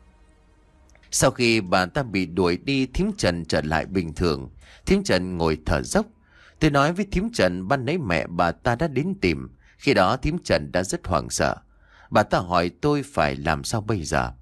Sau khi bà ta bị đuổi đi, thím Trần trở lại bình thường. Thím Trần ngồi thở dốc. Tôi nói với thím Trần ban nãy mẹ bà ta đã đến tìm. Khi đó thím Trần đã rất hoảng sợ. Bà ta hỏi tôi phải làm sao bây giờ.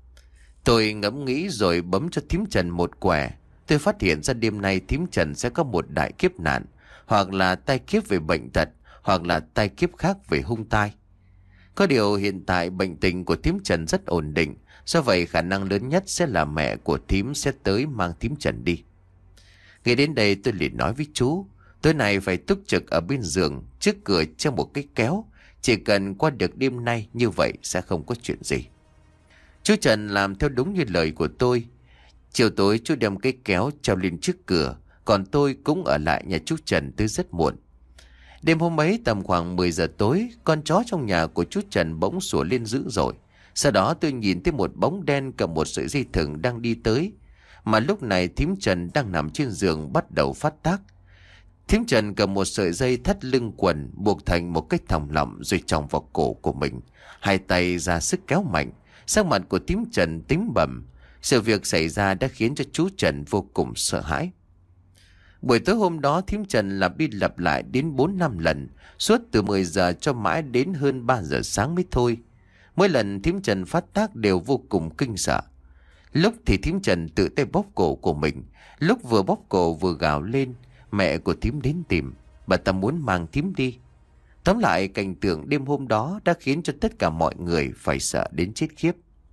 Tôi ngẫm nghĩ rồi bấm cho thím Trần một quẻ. Tôi phát hiện ra đêm nay thím Trần sẽ có một đại kiếp nạn. Hoặc là tai kiếp về bệnh tật, hoặc là tai kiếp khác về hung tai. Có điều hiện tại bệnh tình của thím Trần rất ổn định. Do vậy khả năng lớn nhất sẽ là mẹ của thím sẽ tới mang thím Trần đi. Ngay đến đây tôi liền nói với chú, tối nay phải túc trực ở bên giường, trước cửa treo một cái kéo. Chỉ cần qua được đêm nay, như vậy sẽ không có chuyện gì. Chú Trần làm theo đúng như lời của tôi. Chiều tối chú đem cái kéo treo lên trước cửa, còn tôi cũng ở lại nhà chú Trần tới rất muộn. Đêm hôm ấy tầm khoảng mười giờ tối, con chó trong nhà của chú Trần bỗng sủa lên dữ dội. Sau đó tôi nhìn thấy một bóng đen cầm một sợi dây thừng đang đi tới. Mà lúc này thím Trần đang nằm trên giường bắt đầu phát tác. Thím Trần cầm một sợi dây thắt lưng quần buộc thành một cái thòng lọng rồi chòng vào cổ của mình. Hai tay ra sức kéo mạnh. Sắc mặt của thím Trần tím bầm. Sự việc xảy ra đã khiến cho chú Trần vô cùng sợ hãi. Buổi tối hôm đó thím Trần lặp đi lặp lại đến bốn năm lần, suốt từ mười giờ cho mãi đến hơn ba giờ sáng mới thôi. Mỗi lần thím Trần phát tác đều vô cùng kinh sợ. Lúc thì thím Trần tự tay bóp cổ của mình, lúc vừa bóp cổ vừa gào lên. Mẹ của thím đến tìm, bà ta muốn mang thím đi. Tóm lại cảnh tượng đêm hôm đó đã khiến cho tất cả mọi người phải sợ đến chết khiếp.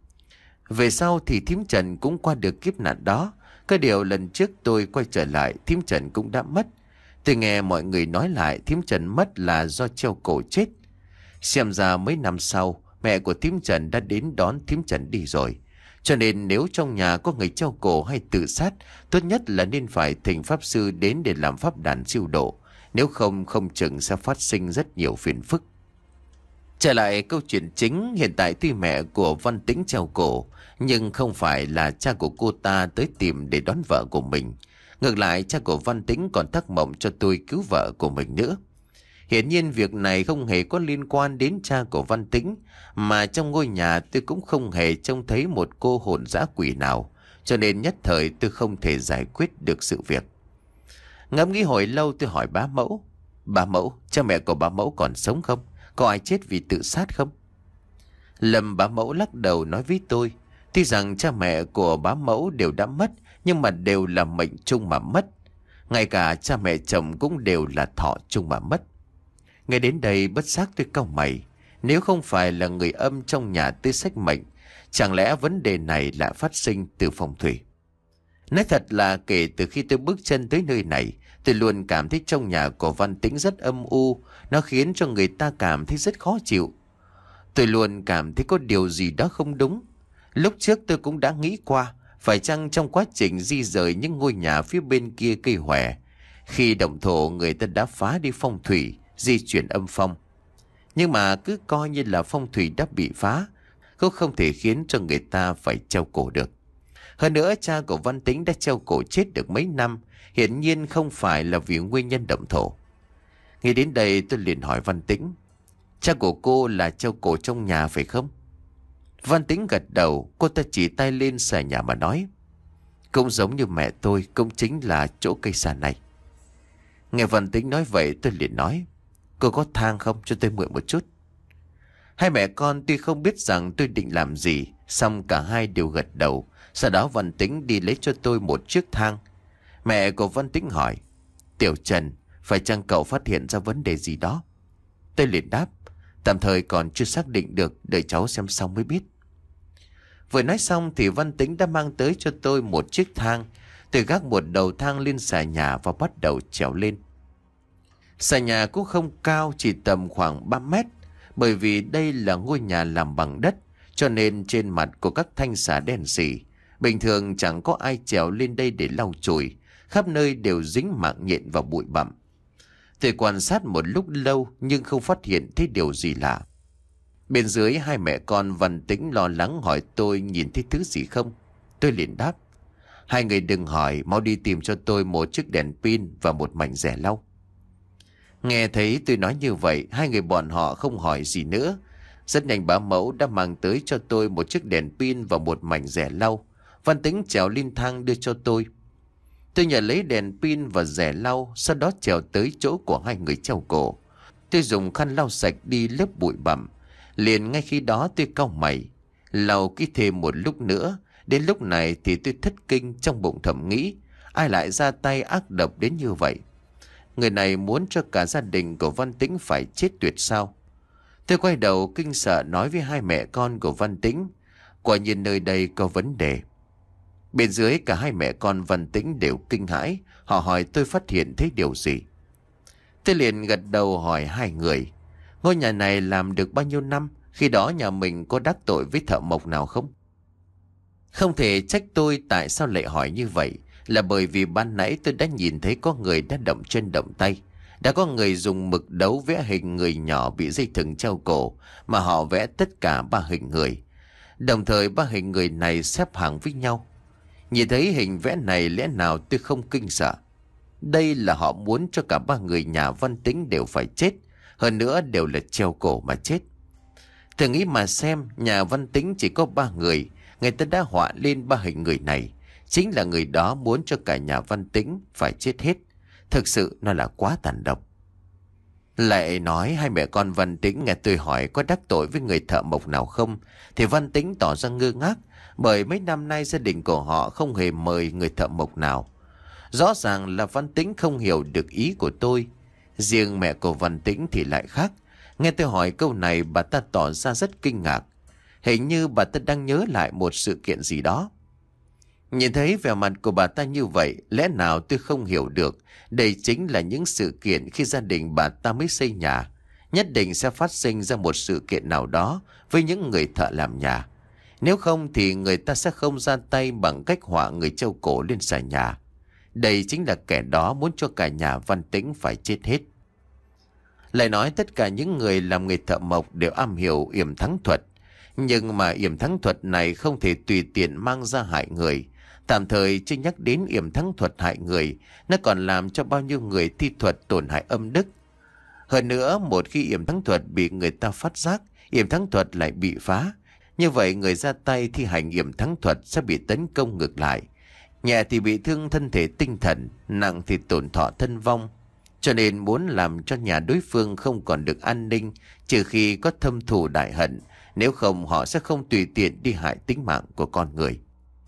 Về sau thì thím Trần cũng qua được kiếp nạn đó. Cái điều lần trước tôi quay trở lại, thím Trần cũng đã mất. Tôi nghe mọi người nói lại thím Trần mất là do treo cổ chết. Xem ra mấy năm sau, mẹ của thím Trần đã đến đón thím Trần đi rồi. Cho nên nếu trong nhà có người treo cổ hay tự sát, tốt nhất là nên phải thỉnh pháp sư đến để làm pháp đàn siêu độ. Nếu không, không chừng sẽ phát sinh rất nhiều phiền phức. Trở lại câu chuyện chính, hiện tại tuy mẹ của Văn Tĩnh treo cổ, nhưng không phải là cha của cô ta tới tìm để đón vợ của mình. Ngược lại, cha của Văn Tĩnh còn thắc mộng cho tôi cứu vợ của mình nữa. Hiển nhiên việc này không hề có liên quan đến cha của Văn Tĩnh, mà trong ngôi nhà tôi cũng không hề trông thấy một cô hồn dã quỷ nào, cho nên nhất thời tôi không thể giải quyết được sự việc. Ngẫm nghĩ hồi lâu tôi hỏi bá mẫu, bá mẫu, cha mẹ của bá mẫu còn sống không? Có ai chết vì tự sát không? Lâm bá mẫu lắc đầu nói với tôi, tuy rằng cha mẹ của bá mẫu đều đã mất, nhưng mà đều là mệnh chung mà mất. Ngay cả cha mẹ chồng cũng đều là thọ chung mà mất. Ngay đến đây bất giác tôi cau mày. Nếu không phải là người âm trong nhà tư sách mệnh, chẳng lẽ vấn đề này lại phát sinh từ phong thủy? Nói thật là kể từ khi tôi bước chân tới nơi này, tôi luôn cảm thấy trong nhà của Văn Tĩnh rất âm u. Nó khiến cho người ta cảm thấy rất khó chịu. Tôi luôn cảm thấy có điều gì đó không đúng. Lúc trước tôi cũng đã nghĩ qua, phải chăng trong quá trình di rời những ngôi nhà phía bên kia cây hòe, khi động thổ người ta đã phá đi phong thủy, di chuyển âm phong. Nhưng mà cứ coi như là phong thủy đã bị phá, cũng không thể khiến cho người ta phải treo cổ được. Hơn nữa cha của Văn Tĩnh đã treo cổ chết được mấy năm, hiển nhiên không phải là vì nguyên nhân động thổ. Nghĩ đến đây tôi liền hỏi Văn Tĩnh, cha của cô là treo cổ trong nhà phải không? Văn Tĩnh gật đầu, cô ta chỉ tay lên xà nhà mà nói, cũng giống như mẹ tôi, cũng chính là chỗ cây xà này. Nghe Văn Tĩnh nói vậy tôi liền nói, cô có thang không, cho tôi mượn một chút. Hai mẹ con tuy không biết rằng tôi định làm gì, song cả hai đều gật đầu. Sau đó Văn Tĩnh đi lấy cho tôi một chiếc thang. Mẹ của Văn Tĩnh hỏi, Tiểu Trần, phải chăng cậu phát hiện ra vấn đề gì đó? Tôi liền đáp, tạm thời còn chưa xác định được, đợi cháu xem xong mới biết. Vừa nói xong thì Văn Tĩnh đã mang tới cho tôi một chiếc thang. Tôi gác một đầu thang lên xà nhà và bắt đầu trèo lên. Xà nhà cũng không cao, chỉ tầm khoảng ba mét. Bởi vì đây là ngôi nhà làm bằng đất, cho nên trên mặt của các thanh xà đen sì. Bình thường chẳng có ai trèo lên đây để lau chùi, khắp nơi đều dính mạng nhện và bụi bặm. Tôi quan sát một lúc lâu nhưng không phát hiện thấy điều gì lạ. Bên dưới hai mẹ con Văn Tĩnh lo lắng hỏi tôi nhìn thấy thứ gì không. Tôi liền đáp, hai người đừng hỏi, mau đi tìm cho tôi một chiếc đèn pin và một mảnh rẻ lau. Nghe thấy tôi nói như vậy, hai người bọn họ không hỏi gì nữa. Rất nhanh bá mẫu đã mang tới cho tôi một chiếc đèn pin và một mảnh rẻ lau. Văn Tĩnh trèo lên thang đưa cho tôi. Tôi nhận lấy đèn pin và rẻ lau, sau đó trèo tới chỗ của hai người treo cổ. Tôi dùng khăn lau sạch đi lớp bụi bặm. Liền ngay khi đó tôi cau mày, lau kỹ thêm một lúc nữa. Đến lúc này thì tôi thất kinh, trong bụng thầm nghĩ, ai lại ra tay ác độc đến như vậy? Người này muốn cho cả gia đình của Văn Tĩnh phải chết tuyệt sao? Tôi quay đầu kinh sợ nói với hai mẹ con của Văn Tĩnh, quả nhiên nơi đây có vấn đề. Bên dưới cả hai mẹ con Văn Tĩnh đều kinh hãi, họ hỏi tôi phát hiện thấy điều gì. Tôi liền gật đầu hỏi hai người, ngôi nhà này làm được bao nhiêu năm, khi đó nhà mình có đắc tội với thợ mộc nào không? Không thể trách tôi tại sao lại hỏi như vậy, là bởi vì ban nãy tôi đã nhìn thấy có người đã động chân động tay. Đã có người dùng mực đấu vẽ hình người nhỏ bị dây thừng treo cổ, mà họ vẽ tất cả ba hình người. Đồng thời ba hình người này xếp hàng với nhau. Nhìn thấy hình vẽ này lẽ nào tôi không kinh sợ. Đây là họ muốn cho cả ba người nhà Văn Tĩnh đều phải chết, hơn nữa đều là treo cổ mà chết. Thử nghĩ mà xem, nhà Văn Tĩnh chỉ có ba người, người ta đã họa lên ba hình người này. Chính là người đó muốn cho cả nhà Văn Tĩnh phải chết hết. Thực sự nó là quá tàn độc. Lại nói hai mẹ con Văn Tĩnh nghe tôi hỏi có đắc tội với người thợ mộc nào không, thì Văn Tĩnh tỏ ra ngơ ngác, bởi mấy năm nay gia đình của họ không hề mời người thợ mộc nào. Rõ ràng là Văn Tĩnh không hiểu được ý của tôi. Riêng mẹ của Văn Tĩnh thì lại khác. Nghe tôi hỏi câu này, bà ta tỏ ra rất kinh ngạc. Hình như bà ta đang nhớ lại một sự kiện gì đó. Nhìn thấy vẻ mặt của bà ta như vậy, lẽ nào tôi không hiểu được đây chính là những sự kiện khi gia đình bà ta mới xây nhà. Nhất định sẽ phát sinh ra một sự kiện nào đó với những người thợ làm nhà. Nếu không thì người ta sẽ không ra tay bằng cách họa người treo cổ lên xà nhà. Đây chính là kẻ đó muốn cho cả nhà Văn Tĩnh phải chết hết. Lại nói tất cả những người làm nghề thợ mộc đều am hiểu yểm thắng thuật. Nhưng mà yểm thắng thuật này không thể tùy tiện mang ra hại người. Tạm thời chưa nhắc đến yểm thắng thuật hại người, nó còn làm cho bao nhiêu người thi thuật tổn hại âm đức. Hơn nữa, một khi yểm thắng thuật bị người ta phát giác, yểm thắng thuật lại bị phá. Như vậy người ra tay thi hành yểm thắng thuật sẽ bị tấn công ngược lại. Nhẹ thì bị thương thân thể tinh thần, nặng thì tổn thọ thân vong. Cho nên muốn làm cho nhà đối phương không còn được an ninh, trừ khi có thâm thù đại hận, nếu không họ sẽ không tùy tiện đi hại tính mạng của con người.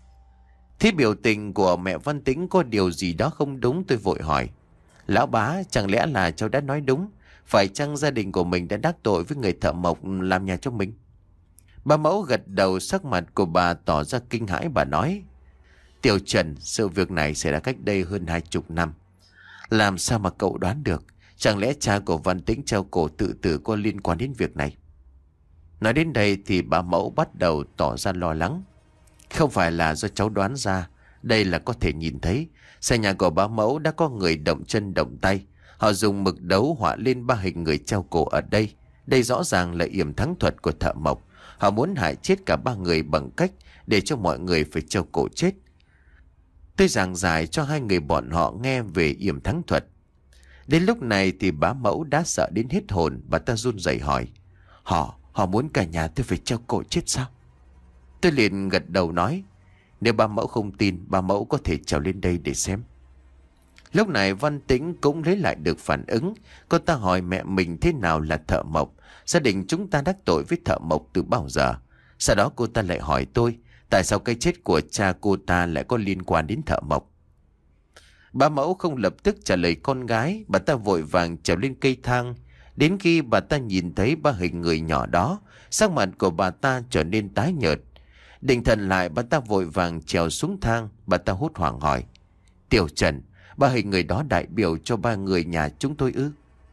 Thế biểu tình của mẹ Văn Tĩnh có điều gì đó không đúng, tôi vội hỏi. Lão bá, chẳng lẽ là cháu đã nói đúng? Phải chăng gia đình của mình đã đắc tội với người thợ mộc làm nhà cho mình? Bà mẫu gật đầu, sắc mặt của bà tỏ ra kinh hãi. Bà nói, Tiểu Trần, sự việc này xảy ra cách đây hơn hai chục năm. Làm sao mà cậu đoán được? Chẳng lẽ cha của Văn Tĩnh treo cổ tự tử có liên quan đến việc này? Nói đến đây thì bà mẫu bắt đầu tỏ ra lo lắng. Không phải là do cháu đoán ra. Đây là có thể nhìn thấy. Xe nhà của bá mẫu đã có người động chân động tay. Họ dùng mực đấu họa lên ba hình người treo cổ ở đây. Đây rõ ràng là yểm thắng thuật của thợ mộc. Họ muốn hại chết cả ba người bằng cách để cho mọi người phải treo cổ chết. Tôi giảng giải cho hai người bọn họ nghe về yểm thắng thuật. Đến lúc này thì bá mẫu đã sợ đến hết hồn. Bà ta run rẩy hỏi: Họ, họ muốn cả nhà tôi phải treo cổ chết sao? Tôi liền gật đầu nói: Nếu bà mẫu không tin, bà mẫu có thể trèo lên đây để xem. Lúc này Văn Tĩnh cũng lấy lại được phản ứng. Cô ta hỏi mẹ mình thế nào là thợ mộc. Gia đình chúng ta đắc tội với thợ mộc từ bao giờ? Sau đó cô ta lại hỏi tôi: Tại sao cái chết của cha cô ta lại có liên quan đến thợ mộc? Bà mẫu không lập tức trả lời con gái. Bà ta vội vàng trèo lên cây thang. Đến khi bà ta nhìn thấy ba hình người nhỏ đó, sắc mặt của bà ta trở nên tái nhợt. Định thần lại, bà ta vội vàng trèo xuống thang. Bà ta hốt hoảng hỏi: Tiểu Trần, ba hình người đó đại biểu cho ba người nhà chúng tôi ư?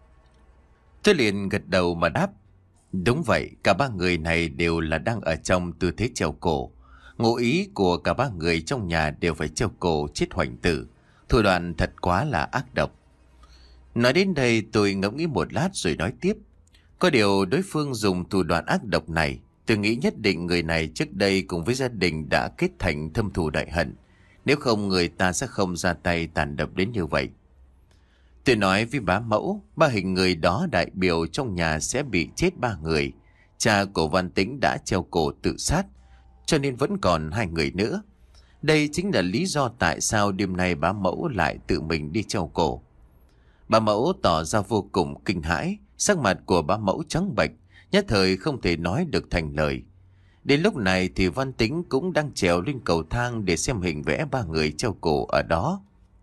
Tôi liền gật đầu mà đáp: Đúng vậy, cả ba người này đều là đang ở trong tư thế treo cổ. Ngụ ý của cả ba người trong nhà đều phải treo cổ chết hoành tử. Thủ đoạn thật quá là ác độc. Nói đến đây tôi ngẫm nghĩ một lát rồi nói tiếp: Có điều đối phương dùng thủ đoạn ác độc này, tôi nghĩ nhất định người này trước đây cùng với gia đình đã kết thành thâm thù đại hận. Nếu không người ta sẽ không ra tay tàn độc đến như vậy. Tôi nói với bá mẫu, ba hình người đó đại biểu trong nhà sẽ bị chết ba người. Cha của Văn Tĩnh đã treo cổ tự sát, cho nên vẫn còn hai người nữa. Đây chính là lý do tại sao đêm nay bá mẫu lại tự mình đi treo cổ. Bà mẫu tỏ ra vô cùng kinh hãi, sắc mặt của bá mẫu trắng bệch, nhất thời không thể nói được thành lời. Đến lúc này thì Văn Tĩnh cũng đang trèo lên cầu thang để xem hình vẽ ba người treo cổ ở đó.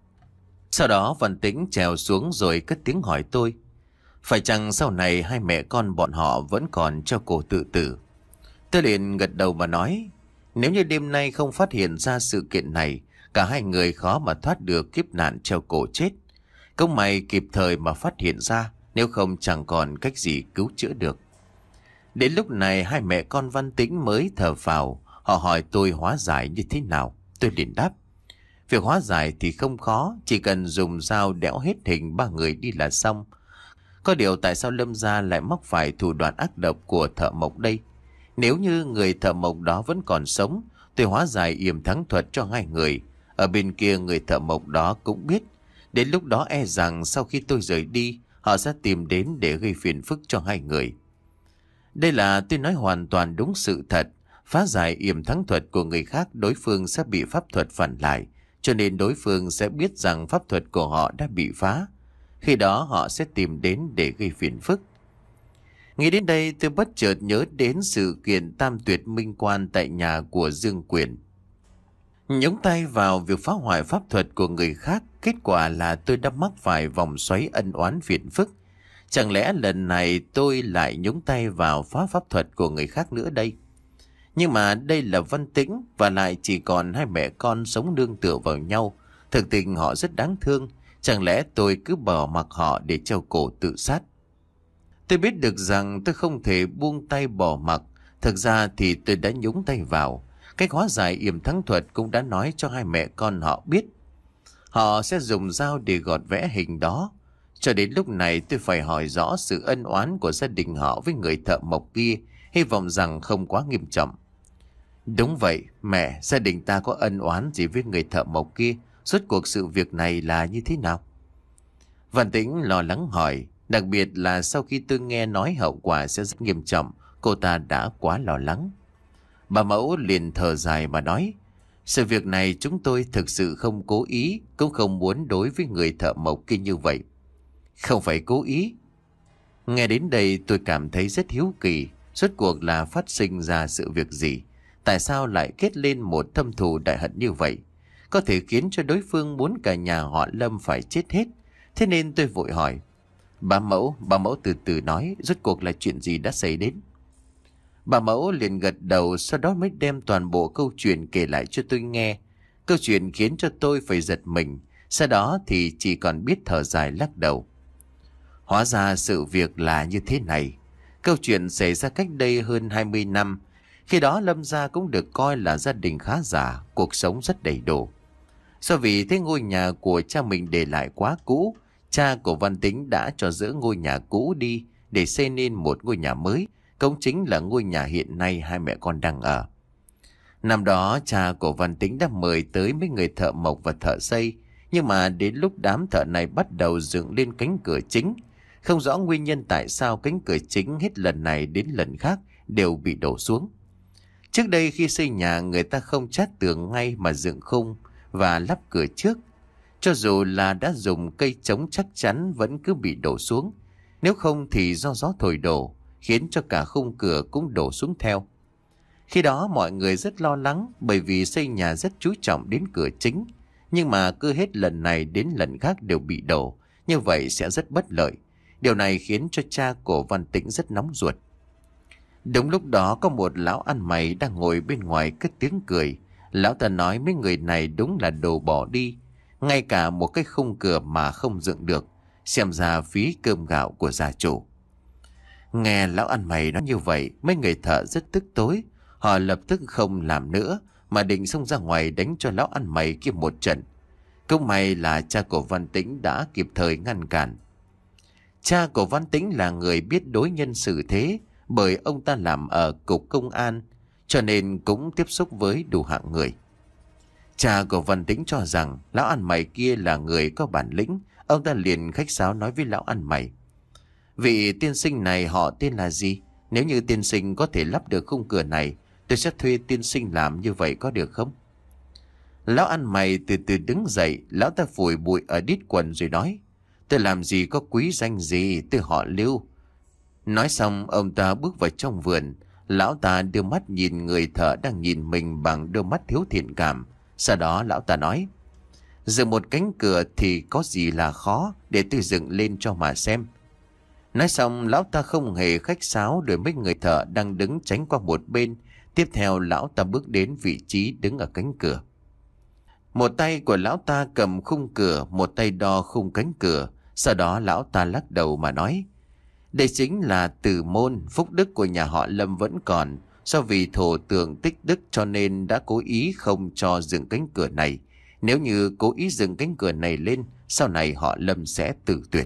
Sau đó Văn Tĩnh trèo xuống rồi cất tiếng hỏi tôi: Phải chăng sau này hai mẹ con bọn họ vẫn còn treo cổ tự tử? Tôi liền gật đầu mà nói: Nếu như đêm nay không phát hiện ra sự kiện này, cả hai người khó mà thoát được kiếp nạn treo cổ chết. Công may kịp thời mà phát hiện ra, nếu không chẳng còn cách gì cứu chữa được. Đến lúc này hai mẹ con Văn Tĩnh mới thở phào. Họ hỏi tôi hóa giải như thế nào. Tôi liền đáp: Việc hóa giải thì không khó, chỉ cần dùng dao đẽo hết hình ba người đi là xong. Có điều tại sao Lâm gia lại mắc phải thủ đoạn ác độc của thợ mộc đây? Nếu như người thợ mộc đó vẫn còn sống, tôi hóa giải yểm thắng thuật cho hai người. Ở bên kia người thợ mộc đó cũng biết. Đến lúc đó e rằng sau khi tôi rời đi, họ sẽ tìm đến để gây phiền phức cho hai người. Đây là tôi nói hoàn toàn đúng sự thật. Phá giải yểm thắng thuật của người khác, đối phương sẽ bị pháp thuật phản lại. Cho nên đối phương sẽ biết rằng pháp thuật của họ đã bị phá. Khi đó họ sẽ tìm đến để gây phiền phức. Nghĩ đến đây tôi bất chợt nhớ đến sự kiện tam tuyệt minh quan tại nhà của Dương Quyền. Nhúng tay vào việc phá hoại pháp thuật của người khác, kết quả là tôi đã mắc phải vòng xoáy ân oán phiền phức. Chẳng lẽ lần này tôi lại nhúng tay vào phá pháp thuật của người khác nữa đây? Nhưng mà đây là Văn Tĩnh và lại chỉ còn hai mẹ con sống nương tựa vào nhau. Thực tình họ rất đáng thương. Chẳng lẽ tôi cứ bỏ mặc họ để treo cổ tự sát? Tôi biết được rằng tôi không thể buông tay bỏ mặc. Thực ra thì tôi đã nhúng tay vào. Cách hóa giải yểm thắng thuật cũng đã nói cho hai mẹ con họ biết. Họ sẽ dùng dao để gọt vẽ hình đó. Cho đến lúc này tôi phải hỏi rõ sự ân oán của gia đình họ với người thợ mộc kia. Hy vọng rằng không quá nghiêm trọng. Đúng vậy, mẹ, gia đình ta có ân oán gì với người thợ mộc kia? Suốt cuộc sự việc này là như thế nào? Văn Tĩnh lo lắng hỏi. Đặc biệt là sau khi tôi nghe nói hậu quả sẽ rất nghiêm trọng, cô ta đã quá lo lắng. Bà mẫu liền thở dài mà nói: Sự việc này chúng tôi thực sự không cố ý, cũng không muốn đối với người thợ mộc kia như vậy. Không phải cố ý. Nghe đến đây tôi cảm thấy rất hiếu kỳ. Suốt cuộc là phát sinh ra sự việc gì? Tại sao lại kết lên một thâm thù đại hận như vậy? Có thể khiến cho đối phương muốn cả nhà họ Lâm phải chết hết. Thế nên tôi vội hỏi: Bà mẫu, bà mẫu từ từ nói, rốt cuộc là chuyện gì đã xảy đến? Bà mẫu liền gật đầu, sau đó mới đem toàn bộ câu chuyện kể lại cho tôi nghe. Câu chuyện khiến cho tôi phải giật mình. Sau đó thì chỉ còn biết thở dài lắc đầu. Hóa ra sự việc là như thế này. Câu chuyện xảy ra cách đây hơn hai mươi năm. Khi đó Lâm gia cũng được coi là gia đình khá giả, cuộc sống rất đầy đủ. Do vì thế ngôi nhà của cha mình để lại quá cũ, cha của Văn Tính đã cho dỡ ngôi nhà cũ đi để xây nên một ngôi nhà mới, cũng chính là ngôi nhà hiện nay hai mẹ con đang ở. Năm đó cha của Văn Tính đã mời tới mấy người thợ mộc và thợ xây, nhưng mà đến lúc đám thợ này bắt đầu dựng lên cánh cửa chính, không rõ nguyên nhân tại sao cánh cửa chính hết lần này đến lần khác đều bị đổ xuống. Trước đây khi xây nhà người ta không chát tường ngay mà dựng khung và lắp cửa trước. Cho dù là đã dùng cây chống chắc chắn vẫn cứ bị đổ xuống. Nếu không thì do gió thổi đổ, khiến cho cả khung cửa cũng đổ xuống theo. Khi đó mọi người rất lo lắng bởi vì xây nhà rất chú trọng đến cửa chính. Nhưng mà cứ hết lần này đến lần khác đều bị đổ, như vậy sẽ rất bất lợi. Điều này khiến cho cha của Văn Tĩnh rất nóng ruột. Đúng lúc đó có một lão ăn mày đang ngồi bên ngoài cất tiếng cười. Lão ta nói mấy người này đúng là đồ bỏ đi, ngay cả một cái khung cửa mà không dựng được, xem ra phí cơm gạo của gia chủ. Nghe lão ăn mày nói như vậy, mấy người thợ rất tức tối. Họ lập tức không làm nữa mà định xông ra ngoài đánh cho lão ăn mày kia một trận. Cũng may là cha của Văn Tĩnh đã kịp thời ngăn cản. Cha của Văn Tĩnh là người biết đối nhân xử thế, bởi ông ta làm ở cục công an, cho nên cũng tiếp xúc với đủ hạng người. Cha của Văn Tĩnh cho rằng lão ăn mày kia là người có bản lĩnh. Ông ta liền khách sáo nói với lão ăn mày: Vị tiên sinh này họ tên là gì? Nếu như tiên sinh có thể lắp được khung cửa này, tôi sẽ thuê tiên sinh làm như vậy có được không? Lão ăn mày từ từ đứng dậy. Lão ta phủi bụi ở đít quần rồi nói: Tôi làm gì có quý danh gì, tôi họ Lưu. Nói xong ông ta bước vào trong vườn. Lão ta đưa mắt nhìn người thợ đang nhìn mình bằng đôi mắt thiếu thiện cảm. Sau đó lão ta nói: Dựng một cánh cửa thì có gì là khó, để tôi dựng lên cho mà xem. Nói xong lão ta không hề khách sáo đuổi mấy người thợ đang đứng tránh qua một bên. Tiếp theo lão ta bước đến vị trí đứng ở cánh cửa. Một tay của lão ta cầm khung cửa, một tay đo khung cánh cửa. Sau đó lão ta lắc đầu mà nói: Đây chính là Từ Môn, phúc đức của nhà họ Lâm vẫn còn. Do vì thổ tượng tích đức cho nên đã cố ý không cho dựng cánh cửa này. Nếu như cố ý dựng cánh cửa này lên, sau này họ Lâm sẽ tử tuyệt.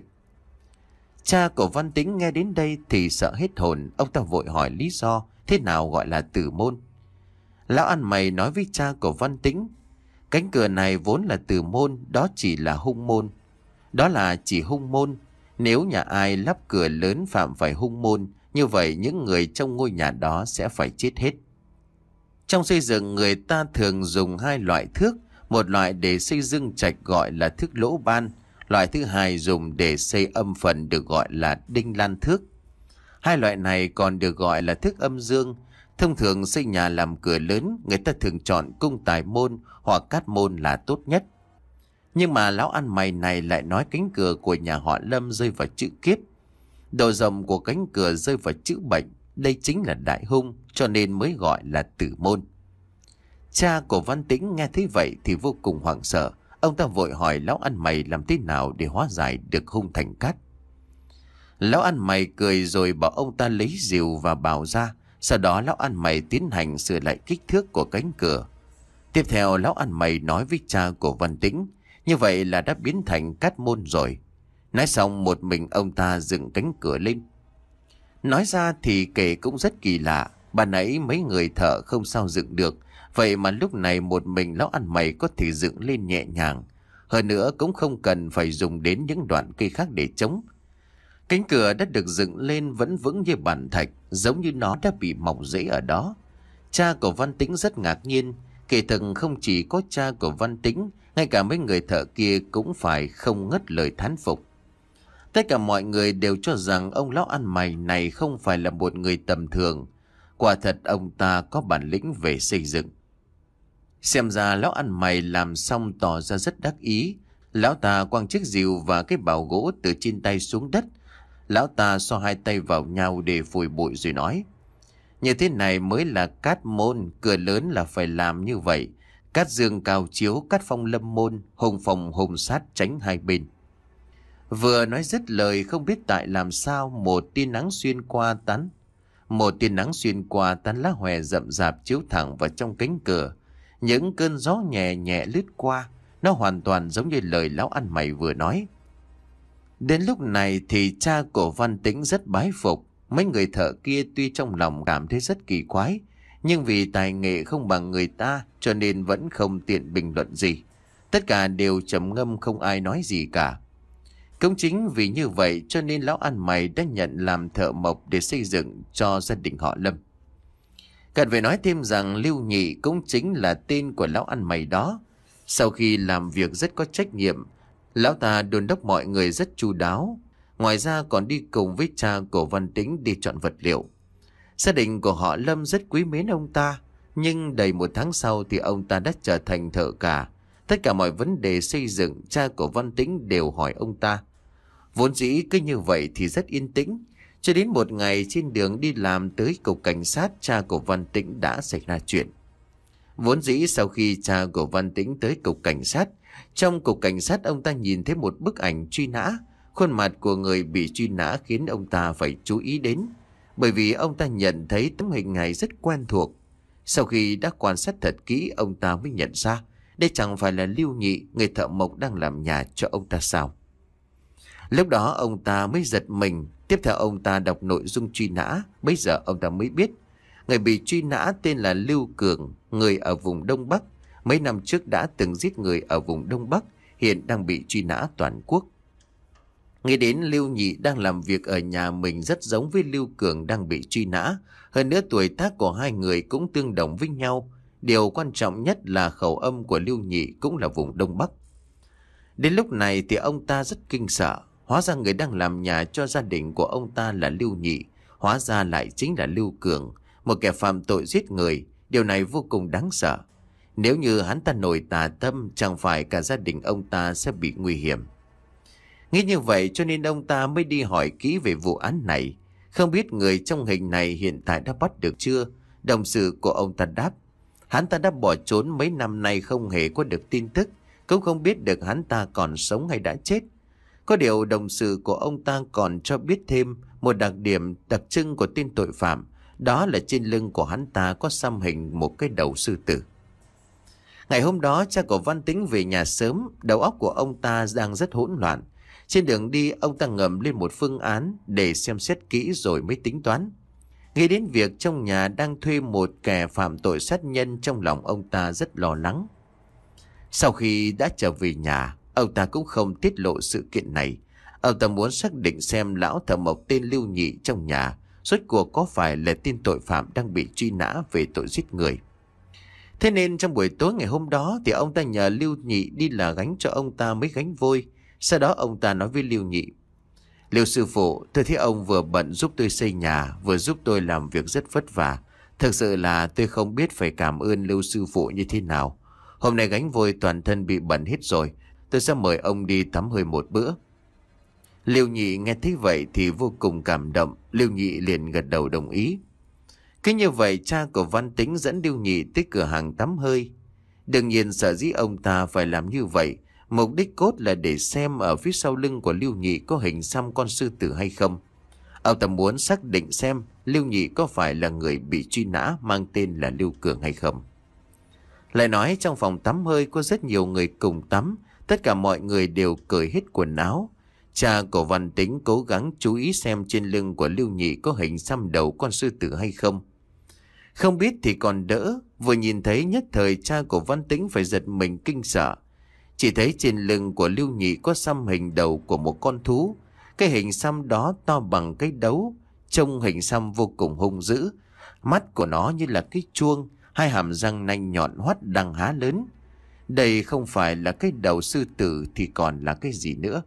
Cha của Văn Tĩnh nghe đến đây thì sợ hết hồn. Ông ta vội hỏi lý do thế nào gọi là Từ Môn. Lão ăn mày nói với cha của Văn Tĩnh: Cánh cửa này vốn là Từ Môn, đó chỉ là hung môn. Đó là chỉ hung môn. Nếu nhà ai lắp cửa lớn phạm phải hung môn, như vậy những người trong ngôi nhà đó sẽ phải chết hết. Trong xây dựng người ta thường dùng hai loại thước. Một loại để xây dương trạch gọi là thước lỗ ban. Loại thứ hai dùng để xây âm phần được gọi là đinh lan thước. Hai loại này còn được gọi là thước âm dương. Thông thường xây nhà làm cửa lớn, người ta thường chọn cung tài môn hoặc cát môn là tốt nhất. Nhưng mà lão ăn mày này lại nói cánh cửa của nhà họ Lâm rơi vào chữ kiếp. Độ rộng của cánh cửa rơi vào chữ bệnh. Đây chính là đại hung, cho nên mới gọi là Tử Môn. Cha của Văn Tĩnh nghe thấy vậy thì vô cùng hoảng sợ. Ông ta vội hỏi lão ăn mày làm thế nào để hóa giải được hung thành cát. Lão ăn mày cười rồi bảo ông ta lấy rìu và bào ra. Sau đó lão ăn mày tiến hành sửa lại kích thước của cánh cửa. Tiếp theo lão ăn mày nói với cha của Văn Tĩnh: Như vậy là đã biến thành cát môn rồi. Nói xong một mình ông ta dựng cánh cửa lên. Nói ra thì kể cũng rất kỳ lạ. Ban nãy mấy người thợ không sao dựng được, vậy mà lúc này một mình lão ăn mày có thể dựng lên nhẹ nhàng. Hơn nữa cũng không cần phải dùng đến những đoạn cây khác để chống. Cánh cửa đã được dựng lên vẫn vững như bàn thạch, giống như nó đã bị mọc rễ ở đó. Cha của Văn Tĩnh rất ngạc nhiên. Kể thực không chỉ có cha của Văn Tĩnh, ngay cả mấy người thợ kia cũng phải không ngất lời thán phục. Tất cả mọi người đều cho rằng ông lão ăn mày này không phải là một người tầm thường. Quả thật ông ta có bản lĩnh về xây dựng. Xem ra lão ăn mày làm xong tỏ ra rất đắc ý. Lão ta quăng chiếc rìu và cái bào gỗ từ trên tay xuống đất. Lão ta xoa hai tay vào nhau để phủi bụi rồi nói: Như thế này mới là cát môn, cửa lớn là phải làm như vậy. Cát dương cao chiếu, cát phong lâm môn, hùng phòng hùng sát tránh hai bên. Vừa nói dứt lời không biết tại làm sao một tia nắng xuyên qua tán. Một tia nắng xuyên qua tán lá hòe rậm rạp chiếu thẳng vào trong cánh cửa. Những cơn gió nhẹ nhẹ lướt qua, nó hoàn toàn giống như lời lão ăn mày vừa nói. Đến lúc này thì cha của Văn Tĩnh rất bái phục. Mấy người thợ kia tuy trong lòng cảm thấy rất kỳ quái, nhưng vì tài nghệ không bằng người ta cho nên vẫn không tiện bình luận gì. Tất cả đều trầm ngâm, không ai nói gì cả. Cũng chính vì như vậy cho nên lão ăn mày đã nhận làm thợ mộc để xây dựng cho gia đình họ Lâm. Cần phải nói thêm rằng Lưu Nhị cũng chính là tên của lão ăn mày đó. Sau khi làm việc rất có trách nhiệm, lão ta đôn đốc mọi người rất chu đáo. Ngoài ra còn đi cùng với cha của Văn Tĩnh đi chọn vật liệu. Gia đình của họ Lâm rất quý mến ông ta, nhưng đầy một tháng sau thì ông ta đã trở thành thợ cả. Tất cả mọi vấn đề xây dựng cha của Văn Tĩnh đều hỏi ông ta. Vốn dĩ cứ như vậy thì rất yên tĩnh. Cho đến một ngày trên đường đi làm tới cục cảnh sát, cha của Văn Tĩnh đã xảy ra chuyện. Vốn dĩ sau khi cha của Văn Tĩnh tới cục cảnh sát, trong cục cảnh sát ông ta nhìn thấy một bức ảnh truy nã. Khuôn mặt của người bị truy nã khiến ông ta phải chú ý đến, bởi vì ông ta nhận thấy tấm hình này rất quen thuộc. Sau khi đã quan sát thật kỹ, ông ta mới nhận ra đây chẳng phải là Lưu Nhị, người thợ mộc đang làm nhà cho ông ta sao. Lúc đó ông ta mới giật mình. Tiếp theo ông ta đọc nội dung truy nã. Bây giờ ông ta mới biết người bị truy nã tên là Lưu Cường, người ở vùng Đông Bắc. Mấy năm trước đã từng giết người ở vùng Đông Bắc, hiện đang bị truy nã toàn quốc. Nghĩ đến Lưu Nhị đang làm việc ở nhà mình rất giống với Lưu Cường đang bị truy nã. Hơn nữa tuổi tác của hai người cũng tương đồng với nhau. Điều quan trọng nhất là khẩu âm của Lưu Nhị cũng là vùng Đông Bắc. Đến lúc này thì ông ta rất kinh sợ. Hóa ra người đang làm nhà cho gia đình của ông ta là Lưu Nhị. Hóa ra lại chính là Lưu Cường, một kẻ phạm tội giết người. Điều này vô cùng đáng sợ. Nếu như hắn ta nổi tà tâm, chẳng phải cả gia đình ông ta sẽ bị nguy hiểm. Nghĩ như vậy cho nên ông ta mới đi hỏi kỹ về vụ án này. Không biết người trong hình này hiện tại đã bắt được chưa? Đồng sự của ông ta đáp, hắn ta đã bỏ trốn mấy năm nay, không hề có được tin tức, cũng không biết được hắn ta còn sống hay đã chết. Có điều đồng sự của ông ta còn cho biết thêm một đặc điểm đặc trưng của tên tội phạm, đó là trên lưng của hắn ta có xăm hình một cái đầu sư tử. Ngày hôm đó cha của Văn Tĩnh về nhà sớm, đầu óc của ông ta đang rất hỗn loạn. Trên đường đi ông ta ngầm lên một phương án để xem xét kỹ rồi mới tính toán. Nghĩ đến việc trong nhà đang thuê một kẻ phạm tội sát nhân, trong lòng ông ta rất lo lắng. Sau khi đã trở về nhà, ông ta cũng không tiết lộ sự kiện này. Ông ta muốn xác định xem lão thợ mộc tên Lưu Nhị trong nhà rốt cuộc có phải là tên tội phạm đang bị truy nã về tội giết người. Thế nên trong buổi tối ngày hôm đó thì ông ta nhờ Lưu Nhị đi là gánh cho ông ta mấy gánh vôi. Sau đó ông ta nói với Lưu Nhị, Lưu sư phụ, tôi thấy ông vừa bận giúp tôi xây nhà, vừa giúp tôi làm việc rất vất vả. Thực sự là tôi không biết phải cảm ơn Lưu sư phụ như thế nào. Hôm nay gánh vôi toàn thân bị bẩn hết rồi, tôi sẽ mời ông đi tắm hơi một bữa. Lưu Nhị nghe thấy vậy thì vô cùng cảm động. Lưu Nhị liền gật đầu đồng ý. Cứ như vậy cha của Văn Tĩnh dẫn Lưu Nhị tới cửa hàng tắm hơi. Đương nhiên sở dĩ ông ta phải làm như vậy, mục đích cốt là để xem ở phía sau lưng của Lưu Nhị có hình xăm con sư tử hay không. Ông ta muốn xác định xem Lưu Nhị có phải là người bị truy nã mang tên là Lưu Cường hay không. Lại nói trong phòng tắm hơi có rất nhiều người cùng tắm. Tất cả mọi người đều cởi hết quần áo. Cha của Văn Tĩnh cố gắng chú ý xem trên lưng của Lưu Nhị có hình xăm đầu con sư tử hay không. Không biết thì còn đỡ, vừa nhìn thấy nhất thời cha của Văn Tĩnh phải giật mình kinh sợ. Chỉ thấy trên lưng của Lưu Nhị có xăm hình đầu của một con thú. Cái hình xăm đó to bằng cái đấu, trông hình xăm vô cùng hung dữ. Mắt của nó như là cái chuông, hai hàm răng nanh nhọn hoắt đang há lớn. Đây không phải là cái đầu sư tử thì còn là cái gì nữa.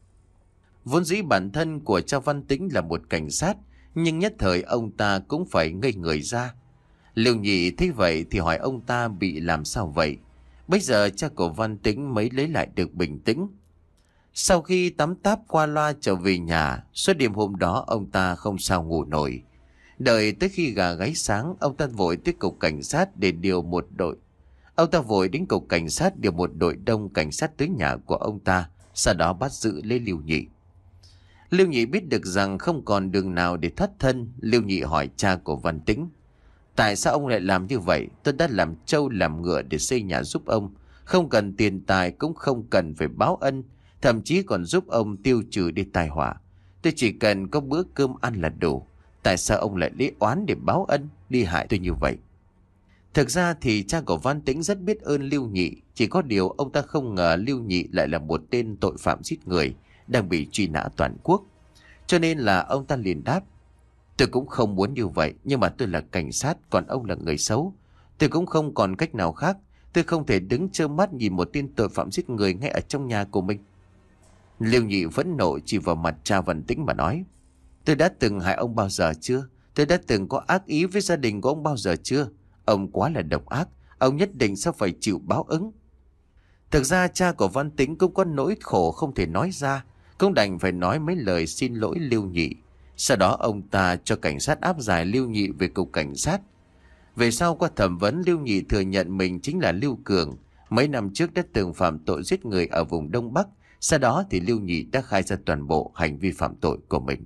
Vốn dĩ bản thân của cha Văn Tĩnh là một cảnh sát, nhưng nhất thời ông ta cũng phải ngây người ra. Lưu Nhị thấy vậy thì hỏi ông ta bị làm sao vậy. Bây giờ cha của Văn Tĩnh mới lấy lại được bình tĩnh. Sau khi tắm táp qua loa trở về nhà, suốt đêm hôm đó ông ta không sao ngủ nổi. Đợi tới khi gà gáy sáng, ông ta vội tới cục cảnh sát để điều một đội. Ông ta vội đến cục cảnh sát điều một đội đông cảnh sát tới nhà của ông ta, sau đó bắt giữ lấy Lưu Nhị. Liêu Nhị biết được rằng không còn đường nào để thoát thân. Liêu Nhị hỏi cha của Văn Tĩnh: tại sao ông lại làm như vậy? Tôi đã làm trâu làm ngựa để xây nhà giúp ông, không cần tiền tài, cũng không cần phải báo ân, thậm chí còn giúp ông tiêu trừ đi tai họa. Tôi chỉ cần có bữa cơm ăn là đủ. Tại sao ông lại lấy oán để báo ân, đi hại tôi như vậy? Thực ra thì cha của Văn Tĩnh rất biết ơn Liêu Nhị, chỉ có điều ông ta không ngờ Liêu Nhị lại là một tên tội phạm giết người đang bị truy nã toàn quốc. Cho nên là ông ta liền đáp: tôi cũng không muốn như vậy, nhưng mà tôi là cảnh sát, còn ông là người xấu. Tôi cũng không còn cách nào khác. Tôi không thể đứng trơ mắt nhìn một tên tội phạm giết người ngay ở trong nhà của mình. Liêu Nhị phẫn nộ chỉ vào mặt cha Văn Tĩnh mà nói: tôi đã từng hại ông bao giờ chưa? Tôi đã từng có ác ý với gia đình của ông bao giờ chưa? Ông quá là độc ác, ông nhất định sẽ phải chịu báo ứng. Thực ra cha của Văn Tĩnh cũng có nỗi khổ không thể nói ra, cũng đành phải nói mấy lời xin lỗi Liêu Nhị. Sau đó ông ta cho cảnh sát áp giải Liêu Nhị về cục cảnh sát. Về sau qua thẩm vấn, Liêu Nhị thừa nhận mình chính là Liêu Cường, mấy năm trước đã từng phạm tội giết người ở vùng Đông Bắc. Sau đó thì Liêu Nhị đã khai ra toàn bộ hành vi phạm tội của mình.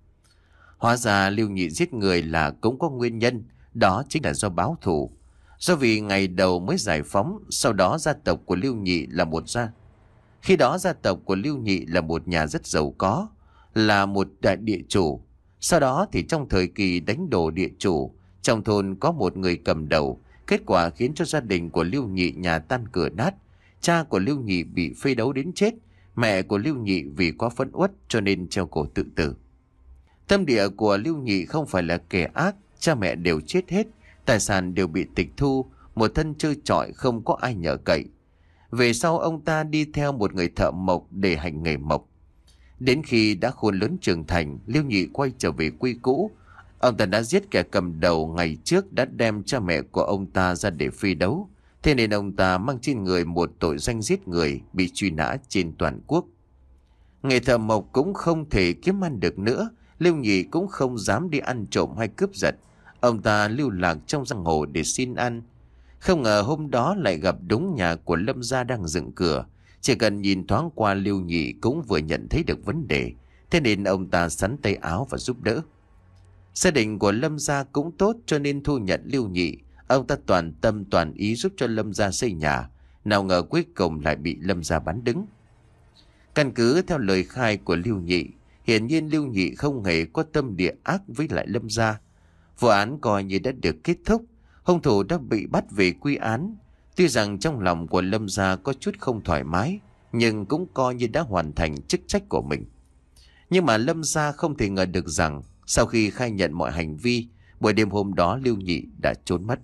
Hóa ra Liêu Nhị giết người là cũng có nguyên nhân, đó chính là do báo thù. Do vì ngày đầu mới giải phóng, sau đó gia tộc của Liêu Nhị là một gia. Khi đó gia tộc của Liêu Nhị là một nhà rất giàu có, là một đại địa chủ. Sau đó thì trong thời kỳ đánh đổ địa chủ, trong thôn có một người cầm đầu, kết quả khiến cho gia đình của Liêu Nhị nhà tan cửa nát. Cha của Liêu Nhị bị phê đấu đến chết, mẹ của Liêu Nhị vì quá phẫn uất cho nên treo cổ tự tử. Tâm địa của Liêu Nhị không phải là kẻ ác, cha mẹ đều chết hết, tài sản đều bị tịch thu, một thân trơ trọi không có ai nhờ cậy. Về sau ông ta đi theo một người thợ mộc để hành nghề mộc. Đến khi đã khôn lớn trưởng thành, Liêu Nhị quay trở về quy cũ. Ông ta đã giết kẻ cầm đầu ngày trước, đã đem cha mẹ của ông ta ra để phi đấu. Thế nên ông ta mang trên người một tội danh giết người, bị truy nã trên toàn quốc. Nghề thợ mộc cũng không thể kiếm ăn được nữa, Liêu Nhị cũng không dám đi ăn trộm hay cướp giật. Ông ta lưu lạc trong giang hồ để xin ăn. Không ngờ hôm đó lại gặp đúng nhà của Lâm gia đang dựng cửa. Chỉ cần nhìn thoáng qua, Liêu Nhị cũng vừa nhận thấy được vấn đề, thế nên ông ta xắn tay áo và giúp đỡ. Gia đình của Lâm gia cũng tốt cho nên thu nhận Liêu Nhị. Ông ta toàn tâm toàn ý giúp cho Lâm gia xây nhà. Nào ngờ cuối cùng lại bị Lâm gia bán đứng. Căn cứ theo lời khai của Liêu Nhị, hiển nhiên Liêu Nhị không hề có tâm địa ác với lại Lâm gia. Vụ án coi như đã được kết thúc, hung thủ đã bị bắt về quy án. Tuy rằng trong lòng của Lâm gia có chút không thoải mái, nhưng cũng coi như đã hoàn thành chức trách của mình. Nhưng mà Lâm gia không thể ngờ được rằng sau khi khai nhận mọi hành vi, buổi đêm hôm đó Liêu Nhị đã trốn mất.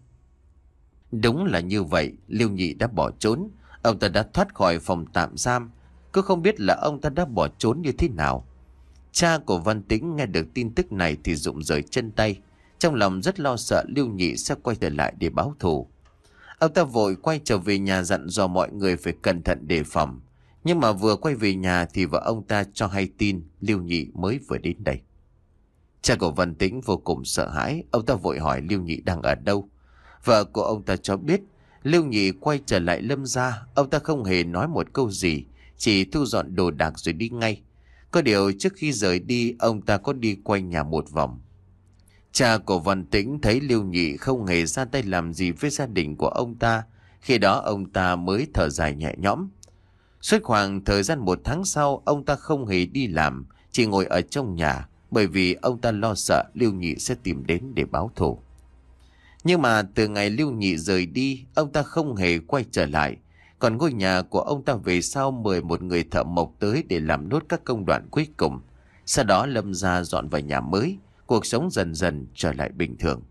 Đúng là như vậy, Liêu Nhị đã bỏ trốn. Ông ta đã thoát khỏi phòng tạm giam. Cứ không biết là ông ta đã bỏ trốn như thế nào. Cha của Văn Tĩnh nghe được tin tức này thì rụng rời chân tay. Trong lòng rất lo sợ Liêu Nhị sẽ quay trở lại để báo thù. Ông ta vội quay trở về nhà dặn dò mọi người phải cẩn thận đề phòng. Nhưng mà vừa quay về nhà thì vợ ông ta cho hay tin Liêu Nhị mới vừa đến đây. Cha của Văn Tĩnh vô cùng sợ hãi. Ông ta vội hỏi Liêu Nhị đang ở đâu. Vợ của ông ta cho biết Liêu Nhị quay trở lại Lâm gia. Ông ta không hề nói một câu gì, chỉ thu dọn đồ đạc rồi đi ngay. Có điều trước khi rời đi, ông ta có đi quanh nhà một vòng. Cha của Văn Tĩnh thấy Liêu Nhị không hề ra tay làm gì với gia đình của ông ta. Khi đó ông ta mới thở dài nhẹ nhõm. Suốt khoảng thời gian một tháng sau, ông ta không hề đi làm, chỉ ngồi ở trong nhà, bởi vì ông ta lo sợ Liêu Nhị sẽ tìm đến để báo thù. Nhưng mà từ ngày Liêu Nhị rời đi, ông ta không hề quay trở lại. Còn ngôi nhà của ông ta về sau mời một người thợ mộc tới để làm nốt các công đoạn cuối cùng. Sau đó Lâm gia dọn vào nhà mới, cuộc sống dần dần trở lại bình thường.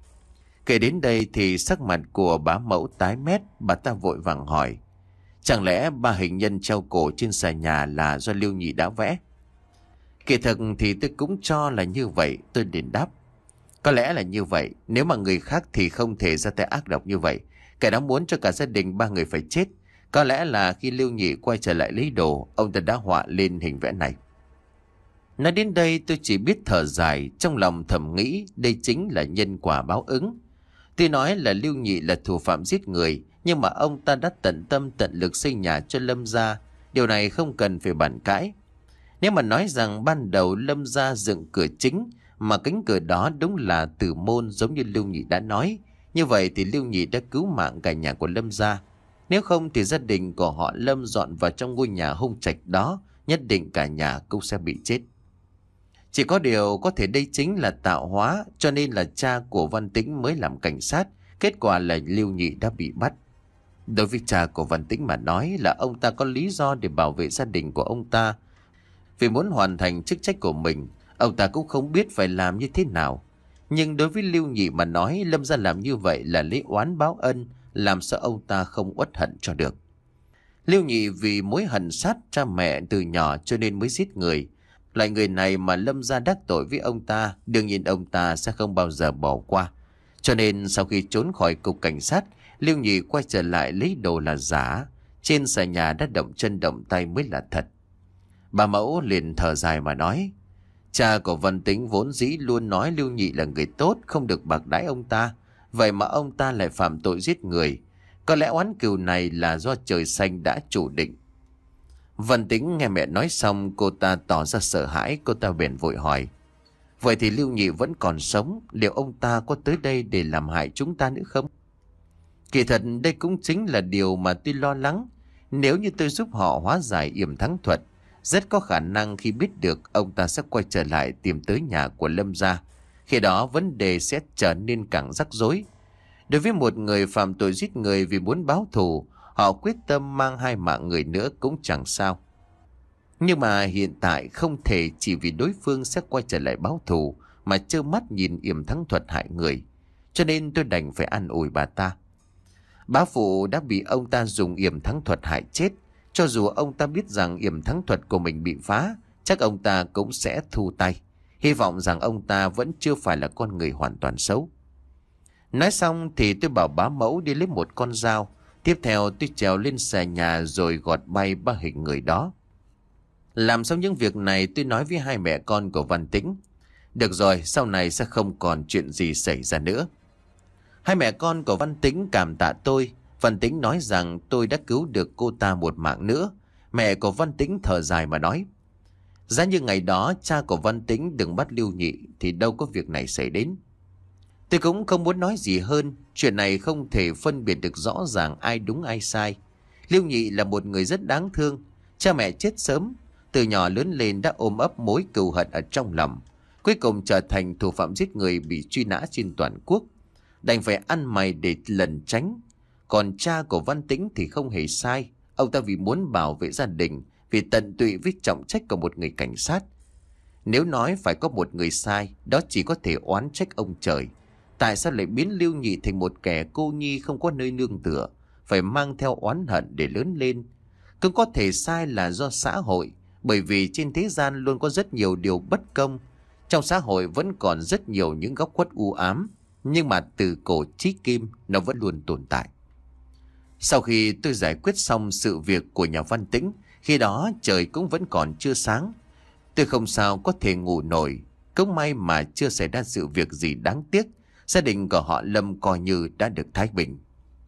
Kể đến đây thì sắc mặt của bá mẫu tái mét, bà ta vội vàng hỏi: chẳng lẽ ba hình nhân treo cổ trên xà nhà là do Liêu Nhị đã vẽ? Kỳ thực thì tôi cũng cho là như vậy, tôi liền đáp: có lẽ là như vậy, nếu mà người khác thì không thể ra tay ác độc như vậy. Kẻ đó muốn cho cả gia đình ba người phải chết. Có lẽ là khi Liêu Nhị quay trở lại lấy đồ, ông ta đã họa lên hình vẽ này. Nói đến đây tôi chỉ biết thở dài, trong lòng thầm nghĩ đây chính là nhân quả báo ứng. Tuy nói là Liêu Nhị là thủ phạm giết người, nhưng mà ông ta đã tận tâm tận lực xây nhà cho Lâm gia. Điều này không cần phải bàn cãi. Nếu mà nói rằng ban đầu Lâm gia dựng cửa chính, mà cánh cửa đó đúng là tử môn giống như Lưu Nhị đã nói, như vậy thì Lưu Nhị đã cứu mạng cả nhà của Lâm gia. Nếu không thì gia đình của họ Lâm dọn vào trong ngôi nhà hung trạch đó, nhất định cả nhà cũng sẽ bị chết. Chỉ có điều có thể đây chính là tạo hóa, cho nên là cha của Văn Tĩnh mới làm cảnh sát, kết quả là Lưu Nhị đã bị bắt. Đối với cha của Văn Tĩnh mà nói là ông ta có lý do để bảo vệ gia đình của ông ta. Vì muốn hoàn thành chức trách của mình, ông ta cũng không biết phải làm như thế nào. Nhưng đối với Lưu Nhị mà nói, Lâm gia làm như vậy là lấy oán báo ân, làm sao ông ta không uất hận cho được. Lưu Nhị vì mối hận sát cha mẹ từ nhỏ cho nên mới giết người. Loại người này mà Lâm gia đắc tội với ông ta, đương nhiên ông ta sẽ không bao giờ bỏ qua. Cho nên sau khi trốn khỏi cục cảnh sát, Lưu Nhị quay trở lại lấy đồ là giả. Trên xà nhà đã động chân động tay mới là thật. Bà mẫu liền thở dài mà nói, cha của Văn Tĩnh vốn dĩ luôn nói Lưu Nhị là người tốt, không được bạc đãi ông ta. Vậy mà ông ta lại phạm tội giết người. Có lẽ oán cừu này là do trời xanh đã chủ định. Văn Tĩnh nghe mẹ nói xong, cô ta tỏ ra sợ hãi. Cô ta bèn vội hỏi, vậy thì Lưu Nhị vẫn còn sống, liệu ông ta có tới đây để làm hại chúng ta nữa không? Kỳ thật đây cũng chính là điều mà tôi lo lắng. Nếu như tôi giúp họ hóa giải yểm thắng thuật, rất có khả năng khi biết được ông ta sẽ quay trở lại tìm tới nhà của Lâm gia. Khi đó vấn đề sẽ trở nên càng rắc rối. Đối với một người phạm tội giết người vì muốn báo thù, họ quyết tâm mang hai mạng người nữa cũng chẳng sao. Nhưng mà hiện tại không thể chỉ vì đối phương sẽ quay trở lại báo thù mà trơ mắt nhìn yểm thắng thuật hại người. Cho nên tôi đành phải an ủi bà ta. Bá phụ đã bị ông ta dùng yểm thắng thuật hại chết. Cho dù ông ta biết rằng yểm thắng thuật của mình bị phá, chắc ông ta cũng sẽ thu tay. Hy vọng rằng ông ta vẫn chưa phải là con người hoàn toàn xấu. Nói xong thì tôi bảo bá mẫu đi lấy một con dao. Tiếp theo tôi trèo lên xà nhà rồi gọt bay ba hình người đó. Làm xong những việc này, tôi nói với hai mẹ con của Văn Tĩnh, được rồi, sau này sẽ không còn chuyện gì xảy ra nữa. Hai mẹ con của Văn Tĩnh cảm tạ tôi. Văn Tĩnh nói rằng tôi đã cứu được cô ta một mạng nữa. Mẹ của Văn Tĩnh thở dài mà nói, giá như ngày đó cha của Văn Tĩnh đừng bắt Lưu Nhị thì đâu có việc này xảy đến. Tôi cũng không muốn nói gì hơn. Chuyện này không thể phân biệt được rõ ràng ai đúng ai sai. Lưu Nhị là một người rất đáng thương. Cha mẹ chết sớm, từ nhỏ lớn lên đã ôm ấp mối cừu hận ở trong lòng. Cuối cùng trở thành thủ phạm giết người bị truy nã trên toàn quốc. Đành phải ăn mày để lẩn tránh. Còn cha của Văn Tĩnh thì không hề sai. Ông ta vì muốn bảo vệ gia đình, vì tận tụy với trọng trách của một người cảnh sát. Nếu nói phải có một người sai, đó chỉ có thể oán trách ông trời. Tại sao lại biến Lưu Nhị thành một kẻ cô nhi không có nơi nương tựa, phải mang theo oán hận để lớn lên? Cũng có thể sai là do xã hội, bởi vì trên thế gian luôn có rất nhiều điều bất công. Trong xã hội vẫn còn rất nhiều những góc khuất u ám, nhưng mà từ cổ chí kim nó vẫn luôn tồn tại. Sau khi tôi giải quyết xong sự việc của nhà Văn Tĩnh, khi đó trời cũng vẫn còn chưa sáng. Tôi không sao có thể ngủ nổi. Cũng may mà chưa xảy ra sự việc gì đáng tiếc. Gia đình của họ Lâm coi như đã được thái bình.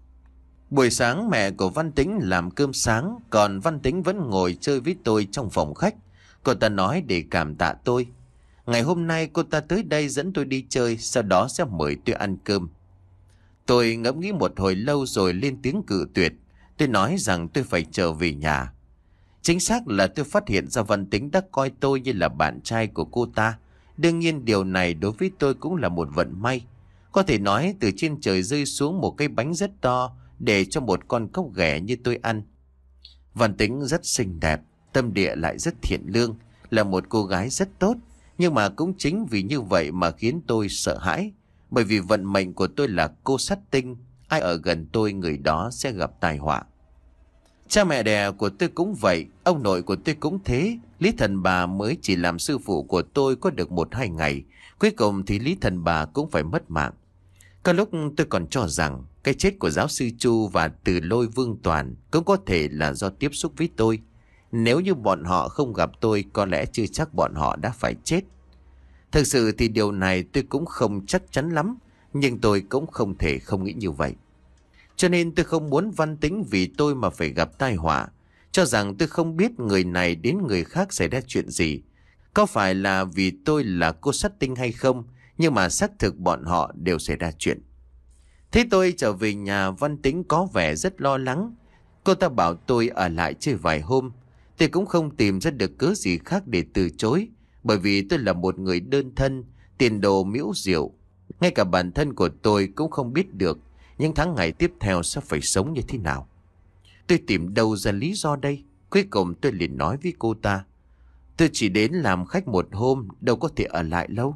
Buổi sáng mẹ của Văn Tĩnh làm cơm sáng, còn Văn Tĩnh vẫn ngồi chơi với tôi trong phòng khách. Cô ta nói để cảm tạ tôi. Ngày hôm nay cô ta tới đây dẫn tôi đi chơi, sau đó sẽ mời tôi ăn cơm. Tôi ngẫm nghĩ một hồi lâu rồi lên tiếng cự tuyệt. Tôi nói rằng tôi phải trở về nhà. Chính xác là tôi phát hiện ra Văn Tĩnh đã coi tôi như là bạn trai của cô ta. Đương nhiên điều này đối với tôi cũng là một vận may. Có thể nói từ trên trời rơi xuống một cái bánh rất to để cho một con cóc ghẻ như tôi ăn. Văn Tĩnh rất xinh đẹp, tâm địa lại rất thiện lương, là một cô gái rất tốt. Nhưng mà cũng chính vì như vậy mà khiến tôi sợ hãi. Bởi vì vận mệnh của tôi là cô sát tinh, ai ở gần tôi người đó sẽ gặp tai họa. Cha mẹ đẻ của tôi cũng vậy, ông nội của tôi cũng thế. Lý Thần Bà mới chỉ làm sư phụ của tôi có được một hai ngày. Cuối cùng thì Lý Thần Bà cũng phải mất mạng. Có lúc tôi còn cho rằng cái chết của giáo sư Chu và Từ Lôi Vương Toàn cũng có thể là do tiếp xúc với tôi. Nếu như bọn họ không gặp tôi, có lẽ chưa chắc bọn họ đã phải chết. Thực sự thì điều này tôi cũng không chắc chắn lắm, nhưng tôi cũng không thể không nghĩ như vậy. Cho nên tôi không muốn Văn Tĩnh vì tôi mà phải gặp tai họa. cho rằng tôi không biết người này đến người khác xảy ra chuyện gì. Có phải là vì tôi là cô sát tinh hay không, nhưng mà xác thực bọn họ đều xảy ra chuyện. Thế tôi trở về nhà, Văn Tĩnh có vẻ rất lo lắng. Cô ta bảo tôi ở lại chơi vài hôm. Tôi cũng không tìm ra được cớ gì khác để từ chối, bởi vì tôi là một người đơn thân, tiền đồ miễu diệu. Ngay cả bản thân của tôi cũng không biết được những tháng ngày tiếp theo sẽ phải sống như thế nào. Tôi tìm đâu ra lý do đây? Cuối cùng tôi liền nói với cô ta, tôi chỉ đến làm khách một hôm, đâu có thể ở lại lâu.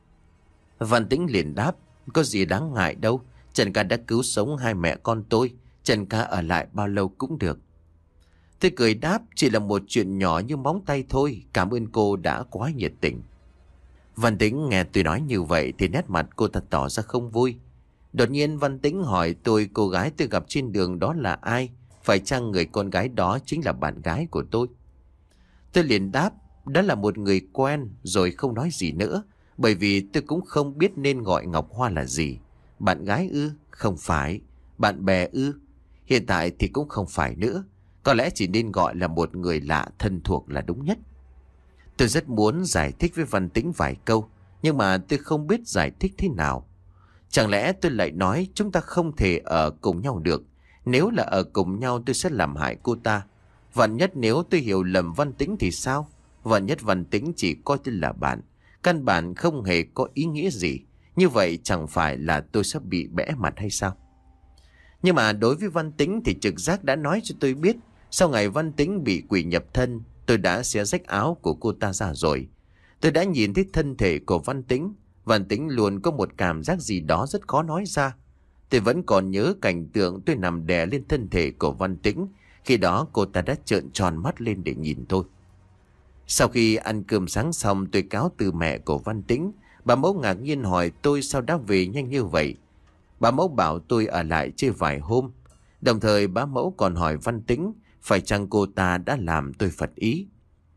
Văn Tĩnh liền đáp, có gì đáng ngại đâu, Trần ca đã cứu sống hai mẹ con tôi, Trần ca ở lại bao lâu cũng được. Tôi cười đáp, chỉ là một chuyện nhỏ như móng tay thôi, cảm ơn cô đã quá nhiệt tình. Văn Tĩnh nghe tôi nói như vậy thì nét mặt cô ta tỏ ra không vui. Đột nhiên Văn Tĩnh hỏi tôi cô gái tôi gặp trên đường đó là ai, phải chăng người con gái đó chính là bạn gái của tôi. Tôi liền đáp, đó là một người quen, rồi không nói gì nữa, bởi vì tôi cũng không biết nên gọi Ngọc Hoa là gì. Bạn gái ư? Không phải. Bạn bè ư? Hiện tại thì cũng không phải nữa. Có lẽ chỉ nên gọi là một người lạ thân thuộc là đúng nhất. Tôi rất muốn giải thích với Văn Tĩnh vài câu, nhưng mà tôi không biết giải thích thế nào. Chẳng lẽ tôi lại nói chúng ta không thể ở cùng nhau được? Nếu là ở cùng nhau tôi sẽ làm hại cô ta. Vạn nhất nếu tôi hiểu lầm Văn Tĩnh thì sao? Vạn nhất Văn Tĩnh chỉ coi tôi là bạn, căn bản không hề có ý nghĩa gì. Như vậy chẳng phải là tôi sẽ bị bẽ mặt hay sao? Nhưng mà đối với Văn Tĩnh thì trực giác đã nói cho tôi biết, sau ngày Văn Tĩnh bị quỷ nhập thân, tôi đã xé rách áo của cô ta ra rồi. Tôi đã nhìn thấy thân thể của Văn Tĩnh. Văn Tĩnh luôn có một cảm giác gì đó rất khó nói ra. Tôi vẫn còn nhớ cảnh tượng tôi nằm đè lên thân thể của Văn Tĩnh. Khi đó cô ta đã trợn tròn mắt lên để nhìn tôi. Sau khi ăn cơm sáng xong, tôi cáo từ mẹ của Văn Tĩnh. Bà mẫu ngạc nhiên hỏi tôi sao đã về nhanh như vậy. Bà mẫu bảo tôi ở lại chơi vài hôm. Đồng thời bà mẫu còn hỏi Văn Tĩnh phải chăng cô ta đã làm tôi phật ý.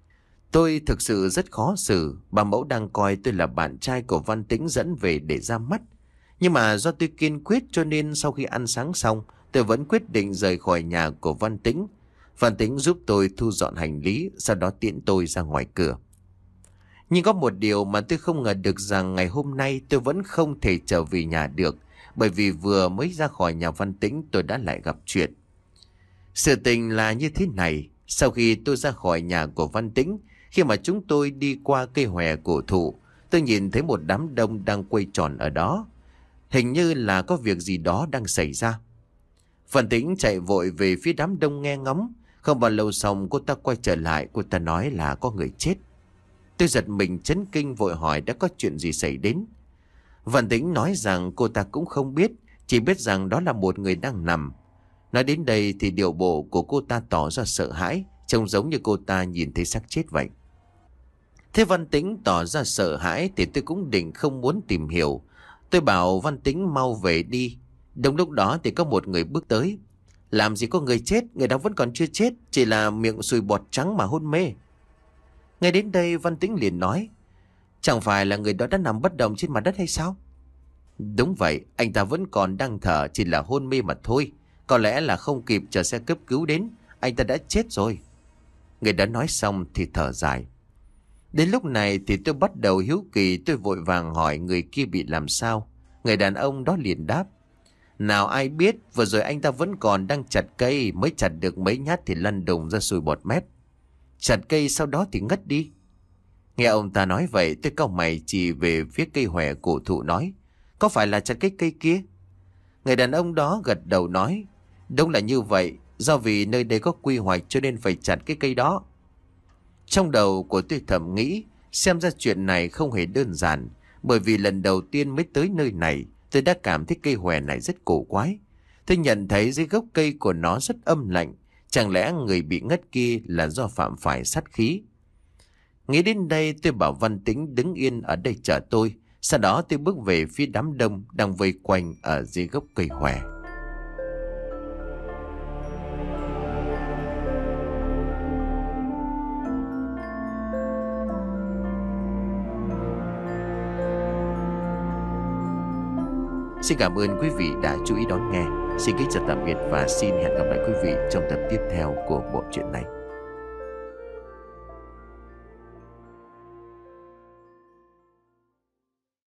Tôi thực sự rất khó xử. Bà mẫu đang coi tôi là bạn trai của Văn Tĩnh dẫn về để ra mắt. Nhưng mà do tôi kiên quyết cho nên sau khi ăn sáng xong, tôi vẫn quyết định rời khỏi nhà của Văn Tĩnh. Văn Tĩnh giúp tôi thu dọn hành lý, sau đó tiễn tôi ra ngoài cửa. Nhưng có một điều mà tôi không ngờ được rằng ngày hôm nay tôi vẫn không thể trở về nhà được, bởi vì vừa mới ra khỏi nhà Văn Tĩnh tôi đã lại gặp chuyện. Sự tình là như thế này, sau khi tôi ra khỏi nhà của Văn Tĩnh, khi mà chúng tôi đi qua cây hòe cổ thụ, tôi nhìn thấy một đám đông đang quay tròn ở đó. Hình như là có việc gì đó đang xảy ra. Văn Tĩnh chạy vội về phía đám đông nghe ngóng. Không bao lâu xong cô ta quay trở lại, cô ta nói là có người chết. Tôi giật mình chấn kinh vội hỏi đã có chuyện gì xảy đến. Văn Tĩnh nói rằng cô ta cũng không biết, chỉ biết rằng đó là một người đang nằm. Nói đến đây thì điệu bộ của cô ta tỏ ra sợ hãi, trông giống như cô ta nhìn thấy xác chết vậy. Thế Văn Tĩnh tỏ ra sợ hãi thì tôi cũng định không muốn tìm hiểu. Tôi bảo Văn Tĩnh mau về đi. Đúng lúc đó thì có một người bước tới. Làm gì có người chết, người đó vẫn còn chưa chết, chỉ là miệng sùi bọt trắng mà hôn mê. Ngay đến đây Văn Tĩnh liền nói, chẳng phải là người đó đã nằm bất động trên mặt đất hay sao? Đúng vậy, anh ta vẫn còn đang thở, chỉ là hôn mê mà thôi. Có lẽ là không kịp chờ xe cấp cứu đến, anh ta đã chết rồi. Người đã nói xong thì thở dài. Đến lúc này thì tôi bắt đầu hiếu kỳ, tôi vội vàng hỏi người kia bị làm sao. Người đàn ông đó liền đáp, nào ai biết, vừa rồi anh ta vẫn còn đang chặt cây, mới chặt được mấy nhát thì lăn đùng ra sùi bọt mép. Chặt cây sau đó thì ngất đi. Nghe ông ta nói vậy, tôi cau mày chỉ về phía cây hòe cổ thụ nói, có phải là chặt cái cây kia? Người đàn ông đó gật đầu nói, đúng là như vậy, do vì nơi đây có quy hoạch cho nên phải chặt cái cây đó. Trong đầu của tôi thầm nghĩ, xem ra chuyện này không hề đơn giản, bởi vì lần đầu tiên mới tới nơi này, tôi đã cảm thấy cây hòe này rất cổ quái. Tôi nhận thấy dưới gốc cây của nó rất âm lạnh, chẳng lẽ người bị ngất kia là do phạm phải sát khí? Nghĩ đến đây tôi bảo Văn Tĩnh đứng yên ở đây chờ tôi, sau đó tôi bước về phía đám đông đang vây quanh ở dưới gốc cây hòe. Xin cảm ơn quý vị đã chú ý đón nghe. Xin kính chào tạm biệt và xin hẹn gặp lại quý vị trong tập tiếp theo của bộ truyện này.